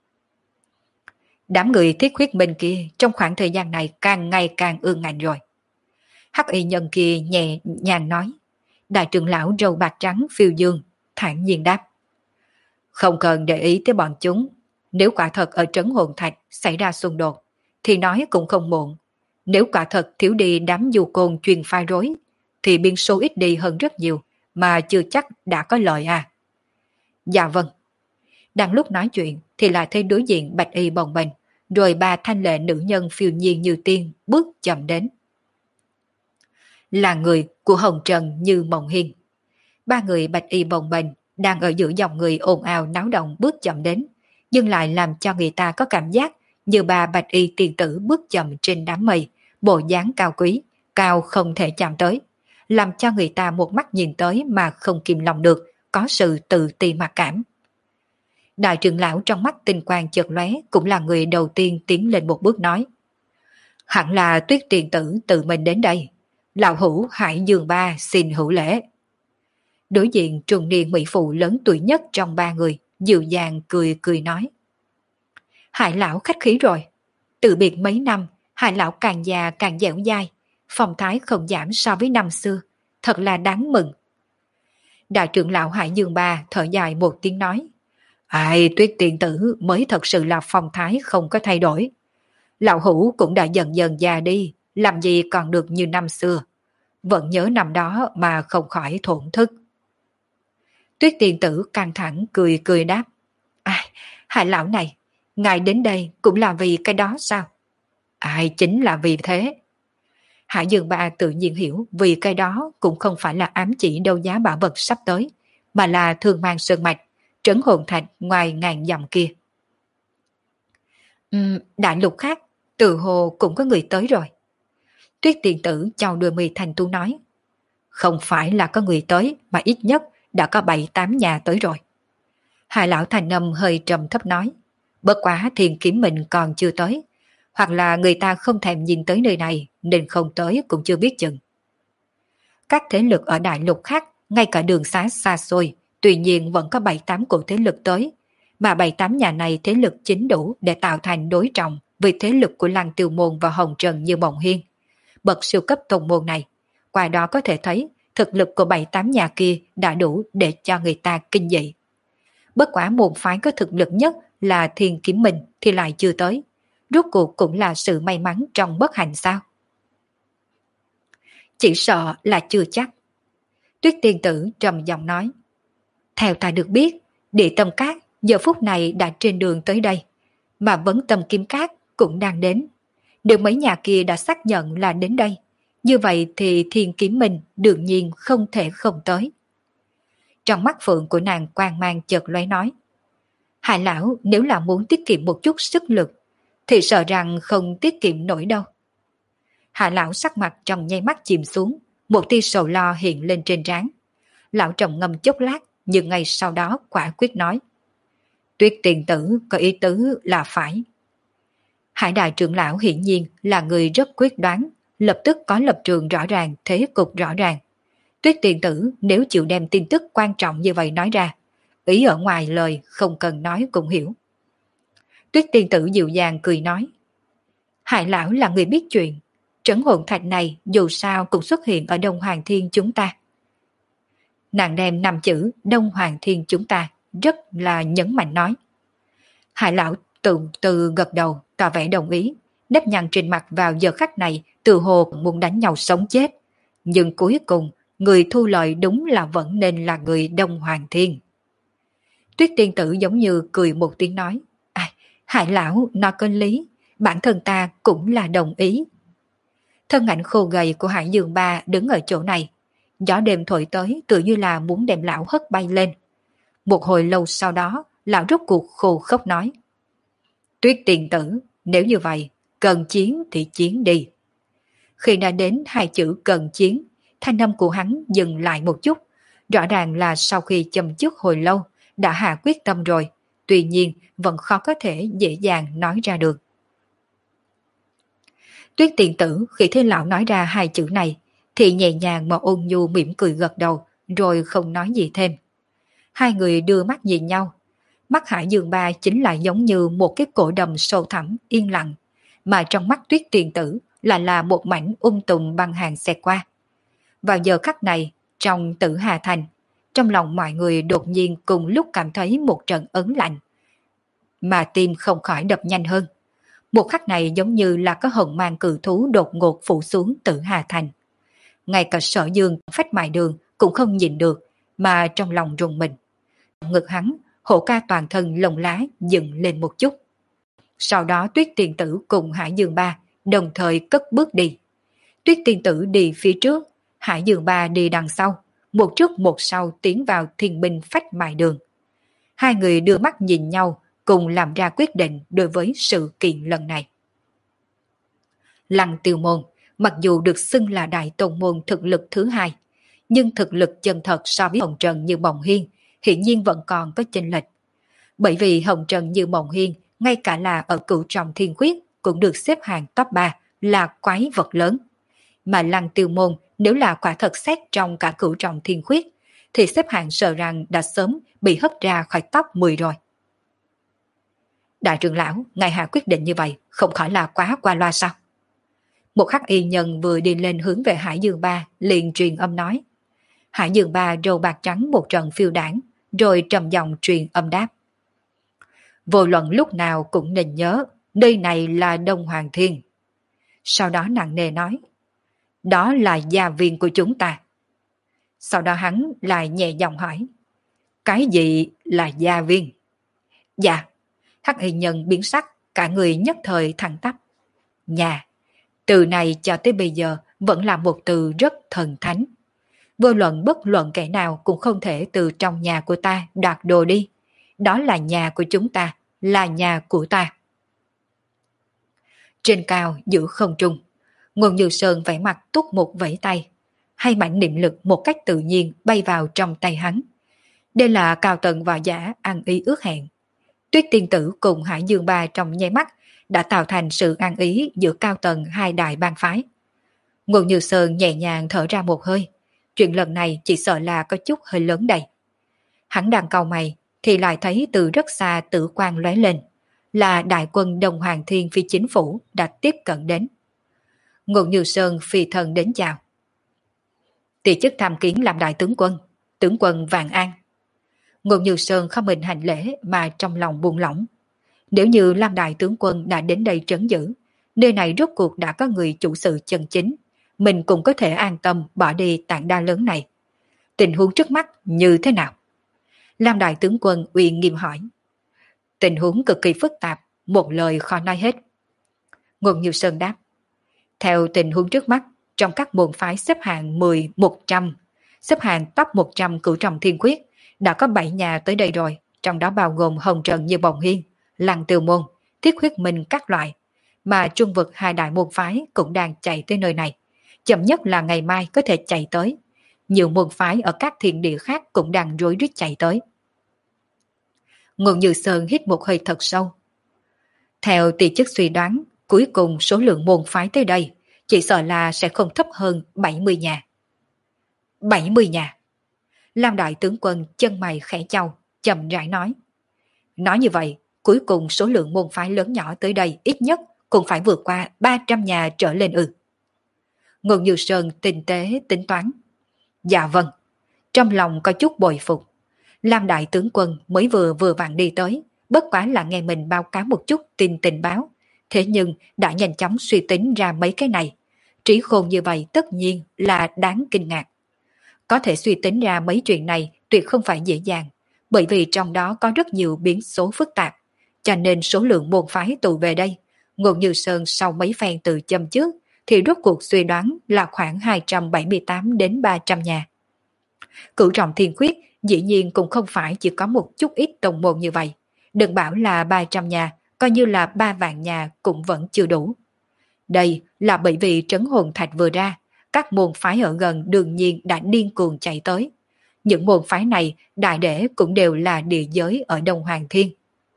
Đám người Thiết Huyết Minh kia trong khoảng thời gian này càng ngày càng ương ngạnh rồi. Hắc y nhân kia nhẹ nhàng nói. Đại trưởng lão râu bạc trắng phiêu dương thản nhiên đáp. Không cần để ý tới bọn chúng. Nếu quả thật ở trấn hồn thạch xảy ra xung đột thì nói cũng không muộn. Nếu quả thật thiếu đi đám du côn truyền pha rối thì biên số ít đi hơn rất nhiều mà chưa chắc đã có lợi à. Dạ vâng. Đang lúc nói chuyện thì lại thấy đối diện bạch y bồng bềnh, rồi ba thanh lệ nữ nhân phiêu nhiên như tiên bước chậm đến. Là người của Hồng Trần Như Mộng Hiên. Ba người bạch y bồng bềnh đang ở giữa dòng người ồn ào náo động bước chậm đến, nhưng lại làm cho người ta có cảm giác như ba bạch y tiền tử bước chậm trên đám mây, bộ dáng cao quý, cao không thể chạm tới, làm cho người ta một mắt nhìn tới mà không kìm lòng được, có sự tự ti mặc cảm. Đại trưởng lão trong mắt tinh quang chợt lóe cũng là người đầu tiên tiến lên một bước nói. Hẳn là Tuyết tiền tử tự mình đến đây. Lão hữu Hải Dương Ba xin hữu lễ. Đối diện trung niên mỹ phụ lớn tuổi nhất trong ba người, dịu dàng cười cười nói. Hải lão khách khí rồi. Từ biệt mấy năm, Hải lão càng già càng dẻo dai, phong thái không giảm so với năm xưa, thật là đáng mừng. Đại trưởng lão Hải Dương Ba thở dài một tiếng nói. Ai, Tuyết tiền tử mới thật sự là phong thái không có thay đổi. Lão hữu cũng đã dần dần già đi, làm gì còn được như năm xưa. Vẫn nhớ năm đó mà không khỏi thổn thức. Tuyết tiền tử căng thẳng cười cười đáp. Ai, Hải lão này, ngài đến đây cũng là vì cái đó sao? Ai, chính là vì thế. Hải Dương Ba tự nhiên hiểu vì cái đó cũng không phải là ám chỉ đấu giá bảo vật sắp tới, mà là thương mang sơn mạch, trấn hồn thạch ngoài ngàn dặm kia. Uhm, đại lục khác, từ hồ cũng có người tới rồi. Tuyết tiền tử chào đôi mi thành tu nói. Không phải là có người tới, mà ít nhất đã có bảy tám nhà tới rồi. Hai lão thành âm hơi trầm thấp nói. Bất quá thiền kiếm mình còn chưa tới, hoặc là người ta không thèm nhìn tới nơi này nên không tới cũng chưa biết chừng. Các thế lực ở đại lục khác, ngay cả đường xá xa xôi, tuy nhiên vẫn có bảy tám cổ thế lực tới, mà bảy tám nhà này thế lực chính đủ để tạo thành đối trọng với thế lực của Lăng Tiêu Môn và Hồng Trần Như Mộng Hiên. Bậc siêu cấp tôn môn này, qua đó có thể thấy thực lực của bảy tám nhà kia đã đủ để cho người ta kinh dị. Bất quả môn phái có thực lực nhất là Thiên Kiếm Minh thì lại chưa tới. Rốt cuộc cũng là sự may mắn trong bất hạnh sao? Chỉ sợ là chưa chắc. Tuyết tiên tử trầm giọng nói. Theo ta được biết, Địa Tâm Cát giờ phút này đã trên đường tới đây, mà Vấn Tâm Kim Cát cũng đang đến. Nếu mấy nhà kia đã xác nhận là đến đây, như vậy thì Thiên Kiếm Minh đương nhiên không thể không tới. Trong mắt phượng của nàng quang mang chợt lóe nói. Hải lão nếu là muốn tiết kiệm một chút sức lực, thì sợ rằng không tiết kiệm nổi đâu. Hải lão sắc mặt trong nháy mắt chìm xuống, một tia sầu lo hiện lên trên trán. Lão trầm ngâm chốc lát, nhưng ngay sau đó quả quyết nói. Tuyết tiền tử có ý tứ là phải. Hải đại trưởng lão hiển nhiên là người rất quyết đoán, lập tức có lập trường rõ ràng, thế cục rõ ràng. Tuyết tiền tử nếu chịu đem tin tức quan trọng như vậy nói ra, ý ở ngoài lời không cần nói cũng hiểu. Tuyết tiền tử dịu dàng cười nói. Hải lão là người biết chuyện, trấn hồn thạch này dù sao cũng xuất hiện ở Đông Hoàng Thiên chúng ta. Nàng đem năm chữ Đông Hoàng Thiên chúng ta rất là nhấn mạnh nói. Hải lão từ từ gật đầu tỏ vẻ đồng ý, nếp nhăn trên mặt vào giờ khắc này từ hồ muốn đánh nhau sống chết. Nhưng cuối cùng, người thu lợi đúng là vẫn nên là người Đông Hoàng Thiên. Tuyết tiên tử giống như cười một tiếng nói, à, Hải lão nói có lý, bản thân ta cũng là đồng ý. Thân ảnh khô gầy của Hải Dương Ba đứng ở chỗ này, gió đêm thổi tới tự như là muốn đem lão hất bay lên. Một hồi lâu sau đó, lão rốt cuộc khô khốc nói, Tuyết tiên tử, nếu như vậy, cần chiến thì chiến đi. Khi đã đến hai chữ cần chiến, thanh âm của hắn dừng lại một chút, rõ ràng là sau khi châm chước hồi lâu, đã hạ quyết tâm rồi, tuy nhiên vẫn khó có thể dễ dàng nói ra được. Tuyết tiền tử khi thấy lão nói ra hai chữ này, thì nhẹ nhàng mà ôn nhu mỉm cười gật đầu, rồi không nói gì thêm. Hai người đưa mắt nhìn nhau, mắt Hải Dương Ba chính là giống như một cái cổ đầm sâu thẳm, yên lặng, mà trong mắt Tuyết tiền tử lại là một mảnh ung tùm băng hàng xẹt qua. Vào giờ khắc này, trong Tử Hà Thành, trong lòng mọi người đột nhiên cùng lúc cảm thấy một trận ớn lạnh, mà tim không khỏi đập nhanh hơn. Một khắc này giống như là có hồng mang cự thú đột ngột phủ xuống Tử Hà Thành. Ngay cả Sở Dương phách mại đường cũng không nhìn được, mà trong lòng rùng mình. Ngực hắn, hổ ca toàn thân lồng lá dựng lên một chút. Sau đó Tuyết tiền tử cùng Hải Dương Ba đồng thời cất bước đi. Tuyết tiên tử đi phía trước, Hải Dương Ba đi đằng sau, một trước một sau tiến vào thiên binh phách mại đường. Hai người đưa mắt nhìn nhau, cùng làm ra quyết định đối với sự kiện lần này. Lăng Tiêu Môn, mặc dù được xưng là đại tôn môn thực lực thứ hai, nhưng thực lực chân thật so với Hồng Trần Như Mộng Hiên hiển nhiên vẫn còn có chênh lệch. Bởi vì Hồng Trần Như Mộng Hiên ngay cả là ở cửu trọng thiên quyết cũng được xếp hàng top ba, là quái vật lớn. Mà Lăng Tiêu Môn nếu là quả thật xét trong cả cửu trọng thiên khuyết, thì xếp hạng sợ rằng đã sớm bị hất ra khỏi top mười rồi. Đại trưởng lão, ngài hạ quyết định như vậy, không khỏi là quá qua loa sao? Một hắc y nhân vừa đi lên hướng về Hải Dương Ba, liền truyền âm nói. Hải Dương Ba râu bạc trắng một trận phiêu đảng, rồi trầm giọng truyền âm đáp. Vô luận lúc nào cũng nên nhớ, nơi này là Đông Hoàng Thiên. Sau đó nặng nề nói. Đó là gia viên của chúng ta. Sau đó hắn lại nhẹ giọng hỏi. Cái gì là gia viên? Dạ. Hắc y nhân biến sắc, cả người nhất thời thẳng tắp. Nhà. Từ này cho tới bây giờ vẫn là một từ rất thần thánh. Vô luận bất luận kẻ nào cũng không thể từ trong nhà của ta đoạt đồ đi. Đó là nhà của chúng ta, là nhà của ta. Trên cao giữa không trung, Ngôn Như Sơn vẫy mặt túc một vẫy tay, hai mảnh niệm lực một cách tự nhiên bay vào trong tay hắn. Đây là cao tầng và giả ăn ý ước hẹn. Tuyết tiên tử cùng Hải Dương Ba trong nháy mắt đã tạo thành sự ăn ý giữa cao tầng hai đại bang phái. Ngôn Như Sơn nhẹ nhàng thở ra một hơi, chuyện lần này chỉ sợ là có chút hơi lớn đây. Hắn đang cau mày thì lại thấy từ rất xa tử quang lóe lên, là đại quân Đông Hoàng Thiên phi chính phủ đã tiếp cận đến. Ngôn Như Sơn phi thần đến chào. Tỷ chức tham kiến làm đại tướng quân, tướng quân Vạn An. Ngôn Như Sơn không mình hành lễ mà trong lòng buông lỏng. Nếu như Lam đại tướng quân đã đến đây trấn giữ, nơi này rốt cuộc đã có người chủ sự chân chính, mình cũng có thể an tâm bỏ đi tảng đa lớn này. Tình huống trước mắt như thế nào? Lam đại tướng quân uy nghiêm hỏi. Tình huống cực kỳ phức tạp, một lời khó nói hết. Ngôn Như Sơn đáp. Theo tình huống trước mắt, trong các môn phái xếp hạng mười, một trăm, xếp hạng top một trăm cửu trọng thiên quyết, đã có bảy nhà tới đây rồi, trong đó bao gồm Hồng Trần Như Mộng Hiên, Lăng Tiêu Môn, Thiết Huyết Minh các loại, mà trung vực hai đại môn phái cũng đang chạy tới nơi này, chậm nhất là ngày mai có thể chạy tới. Nhiều môn phái ở các thiên địa khác cũng đang rối rít chạy tới. Ngôn Như Sơn hít một hơi thật sâu. Theo tỷ chức suy đoán, cuối cùng số lượng môn phái tới đây chỉ sợ là sẽ không thấp hơn bảy mươi nhà. bảy mươi nhà. Lam đại tướng quân chân mày khẽ chau, chậm rãi nói. Nói như vậy, cuối cùng số lượng môn phái lớn nhỏ tới đây ít nhất cũng phải vượt qua ba trăm nhà trở lên ư. Ngôn Như Sơn tinh tế tính toán. Dạ vâng. trong lòng có chút bội phục. Lam đại tướng quân mới vừa vừa vặn đi tới, bất quá là nghe mình báo cáo một chút tin tình báo, thế nhưng đã nhanh chóng suy tính ra mấy cái này. Trí khôn như vậy tất nhiên là đáng kinh ngạc. Có thể suy tính ra mấy chuyện này tuyệt không phải dễ dàng, bởi vì trong đó có rất nhiều biến số phức tạp, cho nên số lượng môn phái tụ về đây, Ngô Như Sơn sau mấy phen từ châm trước thì rốt cuộc suy đoán là khoảng hai trăm bảy mươi tám đến ba trăm nhà. Cửu trọng thiên khuyết dĩ nhiên cũng không phải chỉ có một chút ít tông môn như vậy, đừng bảo là ba trăm nhà, coi như là ba vạn nhà cũng vẫn chưa đủ. Đây là bởi vì trấn hồn thạch vừa ra, các môn phái ở gần đương nhiên đã điên cuồng chạy tới. Những môn phái này đại để cũng đều là địa giới ở Đông Hoàng Thiên.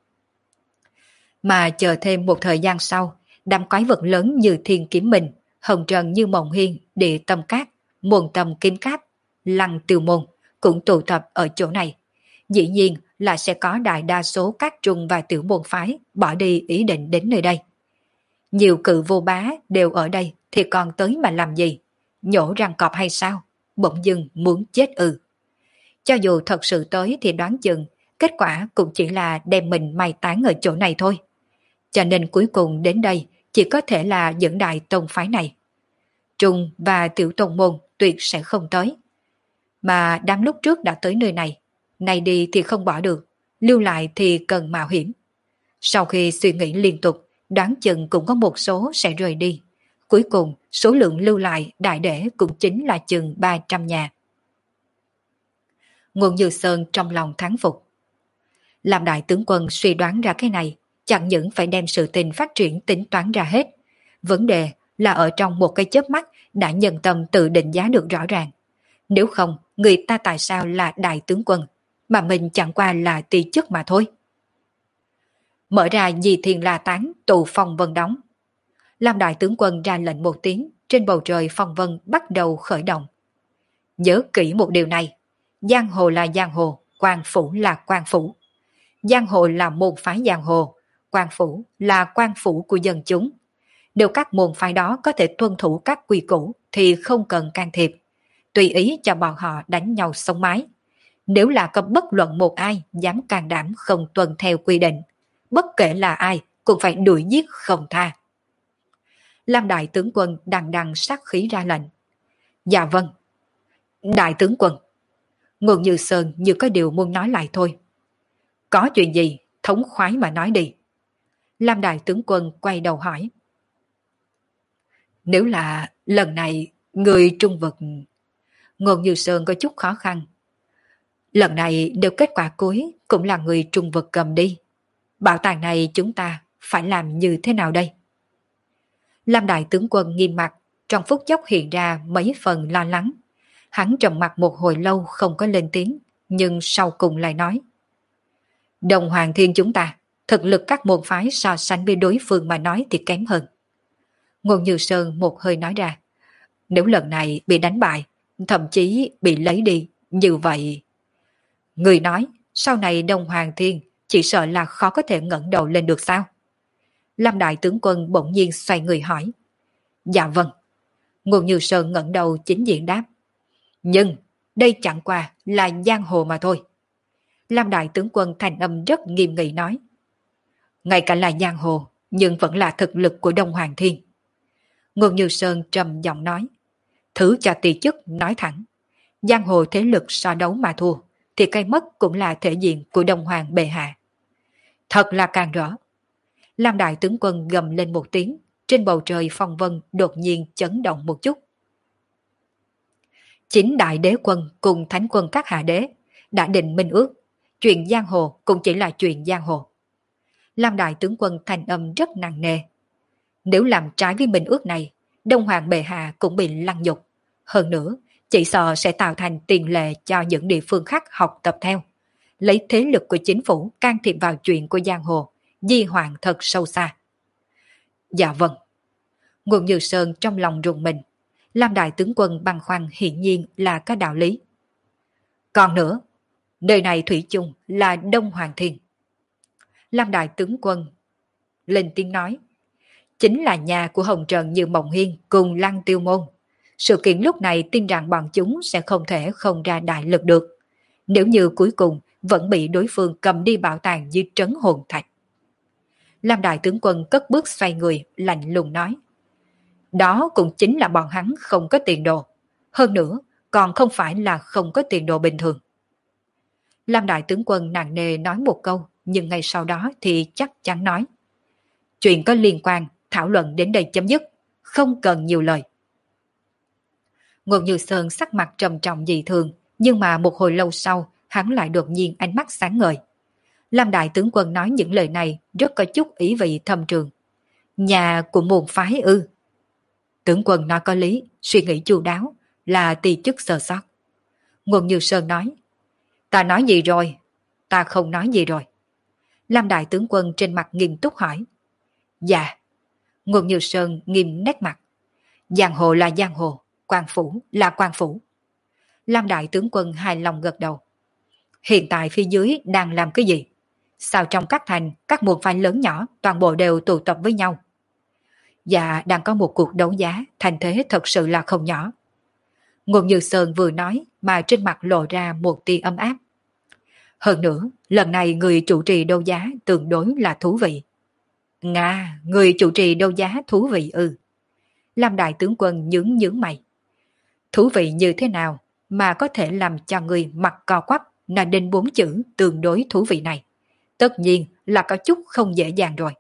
Mà chờ thêm một thời gian sau, đám quái vật lớn như Thiên Kiếm Minh, Hồng Trần như Mộng Hiên, Địa Tâm Cát, Môn Tâm Kiếm Cáp, Lăng Tiêu Môn cũng tụ tập ở chỗ này. Dĩ nhiên là sẽ có đại đa số các trung và tiểu môn phái bỏ đi ý định đến nơi đây. Nhiều cự vô bá đều ở đây thì còn tới mà làm gì? Nhổ răng cọp hay sao? Bỗng dưng muốn chết ư. Cho dù thật sự tới thì đoán chừng kết quả cũng chỉ là đem mình mai táng ở chỗ này thôi. Cho nên cuối cùng đến đây chỉ có thể là dẫn đại tông phái này. Trung và tiểu tông môn tuyệt sẽ không tới. Mà đám lúc trước đã tới nơi này, này đi thì không bỏ được, lưu lại thì cần mạo hiểm. Sau khi suy nghĩ liên tục, đoán chừng cũng có một số sẽ rời đi. Cuối cùng, số lượng lưu lại đại để cũng chính là chừng ba trăm nhà. Ngôn Như Sơn trong lòng thán phục. Làm đại tướng quân suy đoán ra cái này, chẳng những phải đem sự tình phát triển tính toán ra hết. Vấn đề là ở trong một cái chớp mắt đã nhân tâm tự định giá được rõ ràng. Nếu không, người ta tại sao là đại tướng quân, mà mình chẳng qua là ti chức mà thôi. Mở ra Di Thiên La Tán, tụ phong vân đóng. Lam đại tướng quân ra lệnh một tiếng, trên bầu trời phong vân bắt đầu khởi động. Nhớ kỹ một điều này, giang hồ là giang hồ, quan phủ là quan phủ. Giang hồ là môn phái giang hồ, quan phủ là quan phủ của dân chúng. Nếu các môn phái đó có thể tuân thủ các quy củ thì không cần can thiệp, tùy ý cho bọn họ đánh nhau sống mái. Nếu là có bất luận một ai dám can đảm không tuân theo quy định, bất kể là ai cũng phải đuổi giết không tha. Lam đại tướng quân đằng đằng sát khí ra lệnh. Dạ vâng. Đại tướng quân. Ngôn Như Sơn như có điều muốn nói lại thôi. Có chuyện gì, thống khoái mà nói đi. Lam đại tướng quân quay đầu hỏi. Nếu là lần này người trung vực... Ngôn Như Sơn có chút khó khăn. Lần này nếu kết quả cuối cũng là người trung vực cầm đi. Bảo tàng này chúng ta phải làm như thế nào đây? Lam đại tướng quân nghiêm mặt, trong phút chốc hiện ra mấy phần lo lắng. Hắn trầm mặt một hồi lâu không có lên tiếng, nhưng sau cùng lại nói. Đồng Hoàng Thiên chúng ta, thực lực các môn phái so sánh với đối phương mà nói thì kém hơn. Ngôn Như Sơn một hơi nói ra. Nếu lần này bị đánh bại, thậm chí bị lấy đi, như vậy... Người nói, sau này Đông Hoàng Thiên chỉ sợ là khó có thể ngẩng đầu lên được sao? Lam đại tướng quân bỗng nhiên xoay người hỏi. Dạ vâng. Ngôn Như Sơn ngẩng đầu chính diện đáp. Nhưng đây chẳng qua là giang hồ mà thôi. Lam đại tướng quân thành âm rất nghiêm nghị nói. Ngay cả là giang hồ, nhưng vẫn là thực lực của Đông Hoàng Thiên. Ngôn Như Sơn trầm giọng nói. Thứ cho tỷ chức nói thẳng. Giang hồ thế lực so đấu mà thua, thì cái mất cũng là thể diện của Đông Hoàng bệ hạ. Thật là càng rõ. Lam đại tướng quân gầm lên một tiếng, trên bầu trời phong vân đột nhiên chấn động một chút. Chính đại đế quân cùng thánh quân các hạ đế đã định minh ước, chuyện giang hồ cũng chỉ là chuyện giang hồ. Lam đại tướng quân thành âm rất nặng nề. Nếu làm trái với minh ước này, Đông Hoàng bệ hạ cũng bị lăng nhục. Hơn nữa, chỉ sợ sẽ tạo thành tiền lệ cho những địa phương khác học tập theo. Lấy thế lực của chính phủ can thiệp vào chuyện của giang hồ, di hoạn thật sâu xa. Dạ vâng. Ngôn Như Sơn trong lòng rùng mình. Lam đại tướng quân băn khoăn hiển nhiên là có đạo lý. Còn nữa, nơi này thủy chung là Đông Hoàng Thiên. Lam đại tướng quân lên tiếng nói. Chính là nhà của Hồng Trần Như Mộng Hiên cùng Lăng Tiêu Môn. Sự kiện lúc này tin rằng bọn chúng sẽ không thể không ra đại lực được. Nếu như cuối cùng vẫn bị đối phương cầm đi bảo tàng như trấn hồn thạch. Lam đại tướng quân cất bước xoay người, lạnh lùng nói. Đó cũng chính là bọn hắn không có tiền đồ. Hơn nữa, còn không phải là không có tiền đồ bình thường. Lam đại tướng quân nặng nề nói một câu, nhưng ngay sau đó thì chắc chắn nói. Chuyện có liên quan, thảo luận đến đây chấm dứt, không cần nhiều lời. Ngôn Như Sơn sắc mặt trầm trọng dị thường, nhưng mà một hồi lâu sau, hắn lại đột nhiên ánh mắt sáng ngời. Lam đại tướng quân nói những lời này rất có chút ý vị thâm trường. Nhà của môn phái ư? Tướng quân nói có lý, suy nghĩ chu đáo, là ti chức sơ sót. Ngôn Như Sơn nói. Ta nói gì rồi? Ta không nói gì rồi. Lam đại tướng quân trên mặt nghiêm túc hỏi. Dạ. Ngôn Như Sơn nghiêm nét mặt. Giang hồ là giang hồ, quan phủ là quan phủ. Lam đại tướng quân hài lòng gật đầu. Hiện tại phía dưới đang làm cái gì? Sao trong các thành, các môn phái lớn nhỏ toàn bộ đều tụ tập với nhau? Dạ, đang có một cuộc đấu giá, thành thế thật sự là không nhỏ. Ngôn Như Sơn vừa nói mà trên mặt lộ ra một tia ấm áp. Hơn nữa, lần này người chủ trì đấu giá tương đối là thú vị. Nga, người chủ trì đấu giá thú vị ư? Lam đại tướng quân nhướng nhướng mày. Thú vị như thế nào mà có thể làm cho người mặt co quắp là đến bốn chữ tương đối thú vị này? Tất nhiên là có chút không dễ dàng rồi.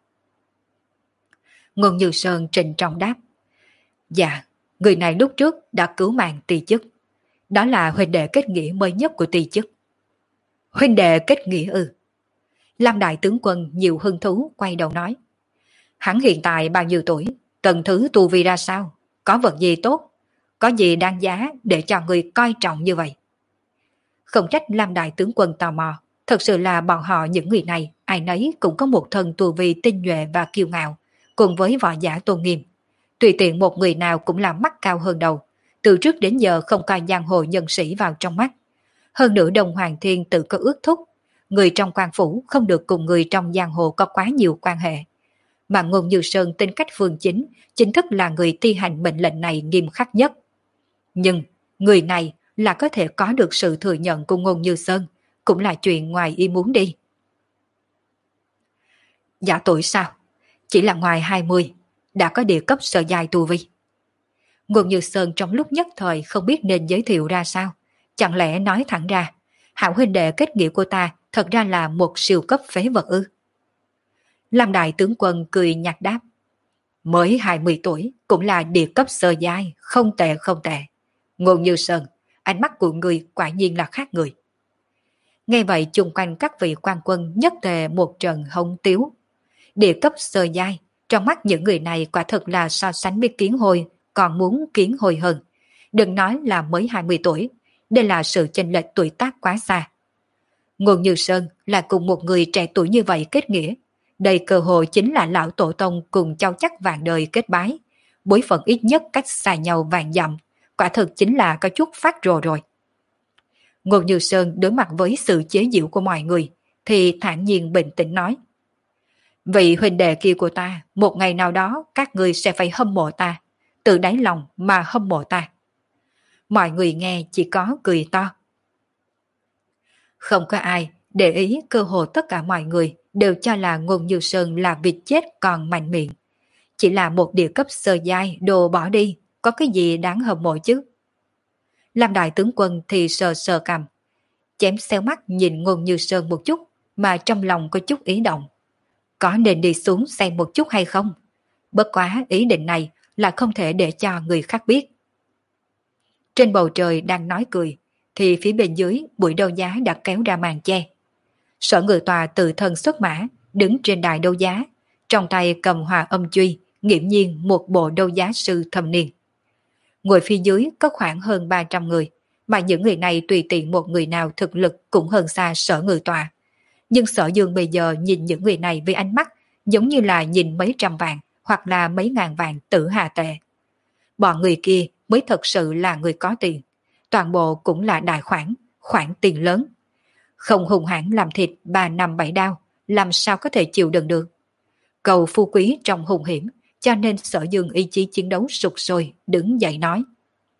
Ngôn Như Sơn trịnh trọng đáp. Dạ, người này lúc trước đã cứu mạng ti chức. Đó là huynh đệ kết nghĩa mới nhất của ti chức. Huynh đệ kết nghĩa ư? Lam đại tướng quân nhiều hứng thú quay đầu nói. Hắn hiện tại bao nhiêu tuổi? Tầng thứ tu vi ra sao? Có vật gì tốt? Có gì đáng giá để cho người coi trọng như vậy? Không trách Lam đại tướng quân tò mò. Thật sự là bọn họ những người này, ai nấy cũng có một thân tu vi tinh nhuệ và kiêu ngạo, cùng với võ giả tôn nghiêm. Tùy tiện một người nào cũng là mắt cao hơn đầu, từ trước đến giờ không coi giang hồ nhân sĩ vào trong mắt. Hơn nữa Đông Hoàng Thiên tự có ước thúc, người trong quan phủ không được cùng người trong giang hồ có quá nhiều quan hệ. Mà Ngôn Như Sơn tính cách phương chính, chính thức là người thi hành mệnh lệnh này nghiêm khắc nhất. Nhưng người này là có thể có được sự thừa nhận của Ngôn Như Sơn, cũng là chuyện ngoài ý muốn đi. Giả tuổi sao? Chỉ là ngoài hai mươi, đã có địa cấp sơ giai tu vi. Ngôn Như Sơn trong lúc nhất thời không biết nên giới thiệu ra sao. Chẳng lẽ nói thẳng ra, hảo huynh đệ kết nghĩa của ta thật ra là một siêu cấp phế vật ư? Lam đại tướng quân cười nhạt đáp. Mới hai mươi tuổi, cũng là địa cấp sơ giai, không tệ không tệ. Ngôn Như Sơn, ánh mắt của người quả nhiên là khác người. Nghe vậy chung quanh các vị quan quân nhất tề một trận hống tiếu. Địa cấp sơ giai, trong mắt những người này quả thật là so sánh với kiến hôi, còn muốn kiến hôi hơn. Đừng nói là mới hai mươi tuổi, đây là sự chênh lệch tuổi tác quá xa. Ngôn Như Sơn là cùng một người trẻ tuổi như vậy kết nghĩa. Đây cơ hội chính là lão tổ tông cùng cháu chắc vạn đời kết bái. Bối phận ít nhất cách xa nhau vạn dặm, quả thực chính là có chút phát rồ rồi. Ngôn Như Sơn đối mặt với sự chế giễu của mọi người, thì thản nhiên bình tĩnh nói. Vị huynh đệ kia của ta, một ngày nào đó các người sẽ phải hâm mộ ta, từ đáy lòng mà hâm mộ ta. Mọi người nghe chỉ có cười to. Không có ai để ý, cơ hồ tất cả mọi người đều cho là Ngôn Như Sơn là vịt chết còn mạnh miệng. Chỉ là một địa cấp sơ giai đồ bỏ đi, có cái gì đáng hâm mộ chứ? Lam đại tướng quân thì sờ sờ cằm, chém xéo mắt nhìn Ngôn Như Sơn một chút, mà trong lòng có chút ý động. Có nên đi xuống xem một chút hay không? Bất quá ý định này là không thể để cho người khác biết. Trên bầu trời đang nói cười, thì phía bên dưới buổi đấu giá đã kéo ra màn che. Sở Ngự Tòa tự thân xuất mã, đứng trên đài đấu giá, trong tay cầm hòa âm truy, nghiễm nhiên một bộ đấu giá sư thâm niên. Ngồi phía dưới có khoảng hơn ba trăm người, mà những người này tùy tiện một người nào thực lực cũng hơn xa Sở Ngự Tòa. Nhưng Sở Dương bây giờ nhìn những người này với ánh mắt giống như là nhìn mấy trăm vạn hoặc là mấy ngàn vạn tử hà tệ. Bọn người kia mới thật sự là người có tiền, toàn bộ cũng là đại khoản, khoản tiền lớn. Không hùng hãn làm thịt ba năm bảy đao, làm sao có thể chịu đựng được. Cầu phú quý trong hung hiểm, cho nên Sở Dương ý chí chiến đấu sụt sôi, đứng dậy nói.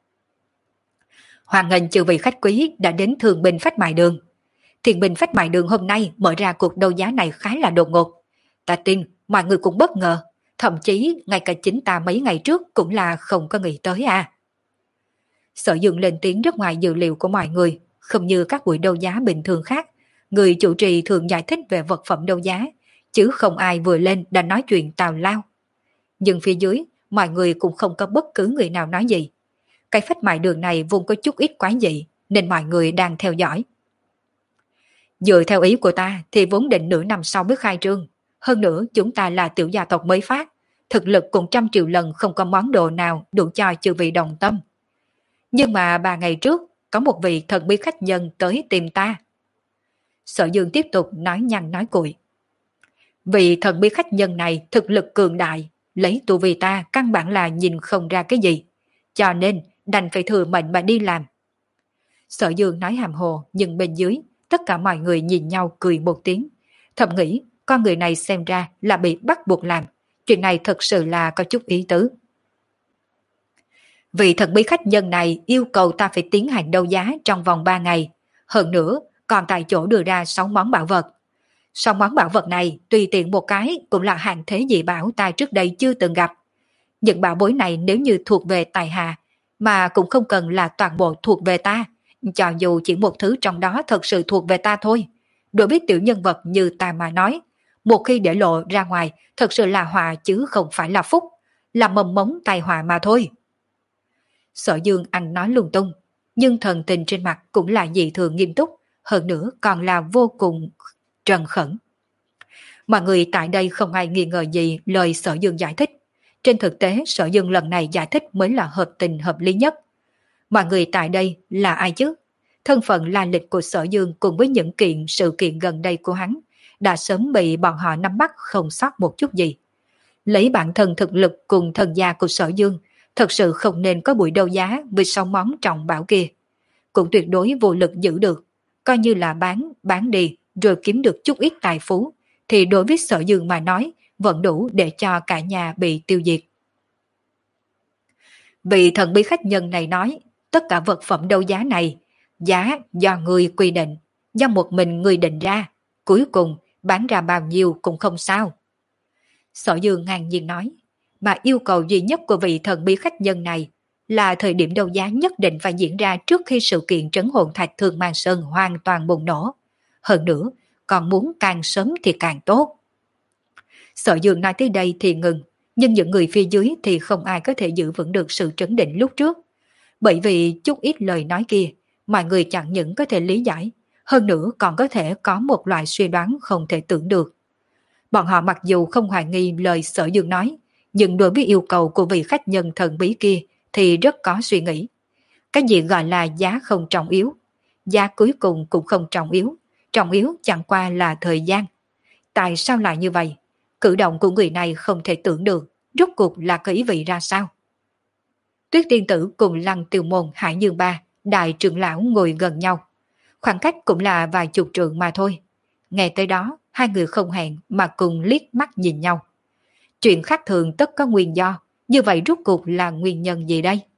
Hoan nghênh chư vị khách quý đã đến Thương Binh Phách Mại Đường. Thiên Binh Phách Mại Đường hôm nay mở ra cuộc đấu giá này khá là đột ngột. Ta tin mọi người cũng bất ngờ, thậm chí ngay cả chính ta mấy ngày trước cũng là không có nghĩ tới à. Sở Dương lên tiếng rất ngoài dự liệu của mọi người, không như các buổi đấu giá bình thường khác. Người chủ trì thường giải thích về vật phẩm đấu giá, chứ không ai vừa lên đã nói chuyện tào lao. Nhưng phía dưới, mọi người cũng không có bất cứ người nào nói gì. Cái Phách Mại Đường này vốn có chút ít quái dị, nên mọi người đang theo dõi. Dựa theo ý của ta thì vốn định nửa năm sau mới khai trương. Hơn nữa chúng ta là tiểu gia tộc mới phát, thực lực cũng trăm triệu lần không có món đồ nào đủ cho chư vị đồng tâm. Nhưng mà ba ngày trước, có một vị thần bí khách nhân tới tìm ta. Sở Dương tiếp tục nói nhăn nói cuội. Vị thần bí khách nhân này thực lực cường đại, lấy tu vi ta căn bản là nhìn không ra cái gì, cho nên đành phải thừa mệnh mà đi làm. Sở Dương nói hàm hồ, nhưng bên dưới tất cả mọi người nhìn nhau cười một tiếng, thầm nghĩ con người này xem ra là bị bắt buộc làm, chuyện này thật sự là có chút ý tứ. Vị thần bí khách nhân này yêu cầu ta phải tiến hành đấu giá trong vòng ba ngày, hơn nữa còn tại chỗ đưa ra sáu món bảo vật. Sáu món bảo vật này tùy tiện một cái cũng là hàng thế dị bảo ta trước đây chưa từng gặp. Những bảo bối này nếu như thuộc về tài hạ, mà cũng không cần là toàn bộ thuộc về ta, cho dù chỉ một thứ trong đó thật sự thuộc về ta thôi. Đối với tiểu nhân vật như ta mà nói, một khi để lộ ra ngoài thật sự là họa chứ không phải là phúc, là mầm mống tai họa mà thôi. Sở Dương ăn nói lung tung, nhưng thần tình trên mặt cũng là dị thường nghiêm túc, hơn nữa còn là vô cùng trần khẩn. Mọi người tại đây không ai nghi ngờ gì lời Sở Dương giải thích. Trên thực tế Sở Dương lần này giải thích mới là hợp tình hợp lý nhất. Mọi người tại đây là ai chứ? Thân phận la lịch của Sở Dương cùng với những kiện sự kiện gần đây của hắn đã sớm bị bọn họ nắm bắt không sót một chút gì. Lấy bản thân thực lực cùng thần gia của Sở Dương, thật sự không nên có buổi đấu giá với sáu món trọng bảo kia. Cũng tuyệt đối vô lực giữ được, coi như là bán, bán đi rồi kiếm được chút ít tài phú, thì đối với Sở Dương mà nói vẫn đủ để cho cả nhà bị tiêu diệt. Vị thần bí khách nhân này nói, tất cả vật phẩm đấu giá này, giá do người quy định, do một mình người định ra, cuối cùng bán ra bao nhiêu cũng không sao. Sở Dương ngang nhiên nói, mà yêu cầu duy nhất của vị thần bí khách nhân này là thời điểm đấu giá nhất định phải diễn ra trước khi sự kiện trấn hồn thạch Thương Mang Sơn hoàn toàn bùng nổ. Hơn nữa, còn muốn càng sớm thì càng tốt. Sở Dương nói tới đây thì ngừng, nhưng những người phía dưới thì không ai có thể giữ vững được sự trấn định lúc trước. Bởi vì chút ít lời nói kia, mọi người chẳng những có thể lý giải, hơn nữa còn có thể có một loại suy đoán không thể tưởng được. Bọn họ mặc dù không hoài nghi lời Sở Dương nói, nhưng đối với yêu cầu của vị khách nhân thần bí kia thì rất có suy nghĩ. Cái gì gọi là giá không trọng yếu, giá cuối cùng cũng không trọng yếu, trọng yếu chẳng qua là thời gian. Tại sao lại như vậy? Cử động của người này không thể tưởng được, rốt cuộc là có ý vị ra sao? Tuyết Tiên Tử cùng Lăng Tiêu Môn Hải Dương Ba, đại trưởng lão ngồi gần nhau. Khoảng cách cũng là vài chục trượng mà thôi. Nghe tới đó, hai người không hẹn mà cùng liếc mắt nhìn nhau. Chuyện khác thường tất có nguyên do, như vậy rốt cuộc là nguyên nhân gì đây?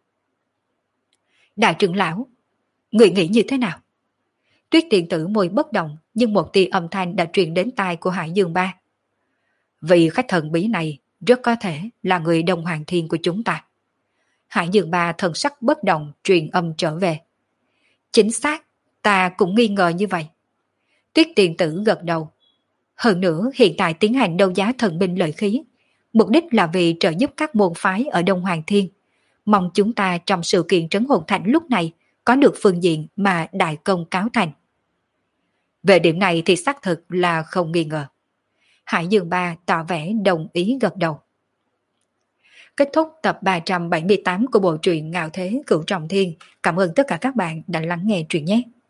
Đại trưởng lão, người nghĩ như thế nào? Tuyết Tiên Tử môi bất động, nhưng một tia âm thanh đã truyền đến tai của Hải Dương Ba. Vị khách thần bí này rất có thể là người Đông Hoàng Thiên của chúng ta. Hải Dương Ba thần sắc bất động truyền âm trở về. Chính xác, ta cũng nghi ngờ như vậy. Tuyết Tiên Tử gật đầu. Hơn nữa hiện tại tiến hành đấu giá thần binh lợi khí, mục đích là vì trợ giúp các môn phái ở Đông Hoàng Thiên. Mong chúng ta trong sự kiện trấn hồn thành lúc này có được phương diện mà đại công cáo thành. Về điểm này thì xác thực là không nghi ngờ. Hải Dương Ba tỏ vẻ đồng ý gật đầu. Kết thúc tập ba trăm bảy mươi tám của bộ truyện Ngạo Thế Cửu Trọng Thiên. Cảm ơn tất cả các bạn đã lắng nghe truyện nhé.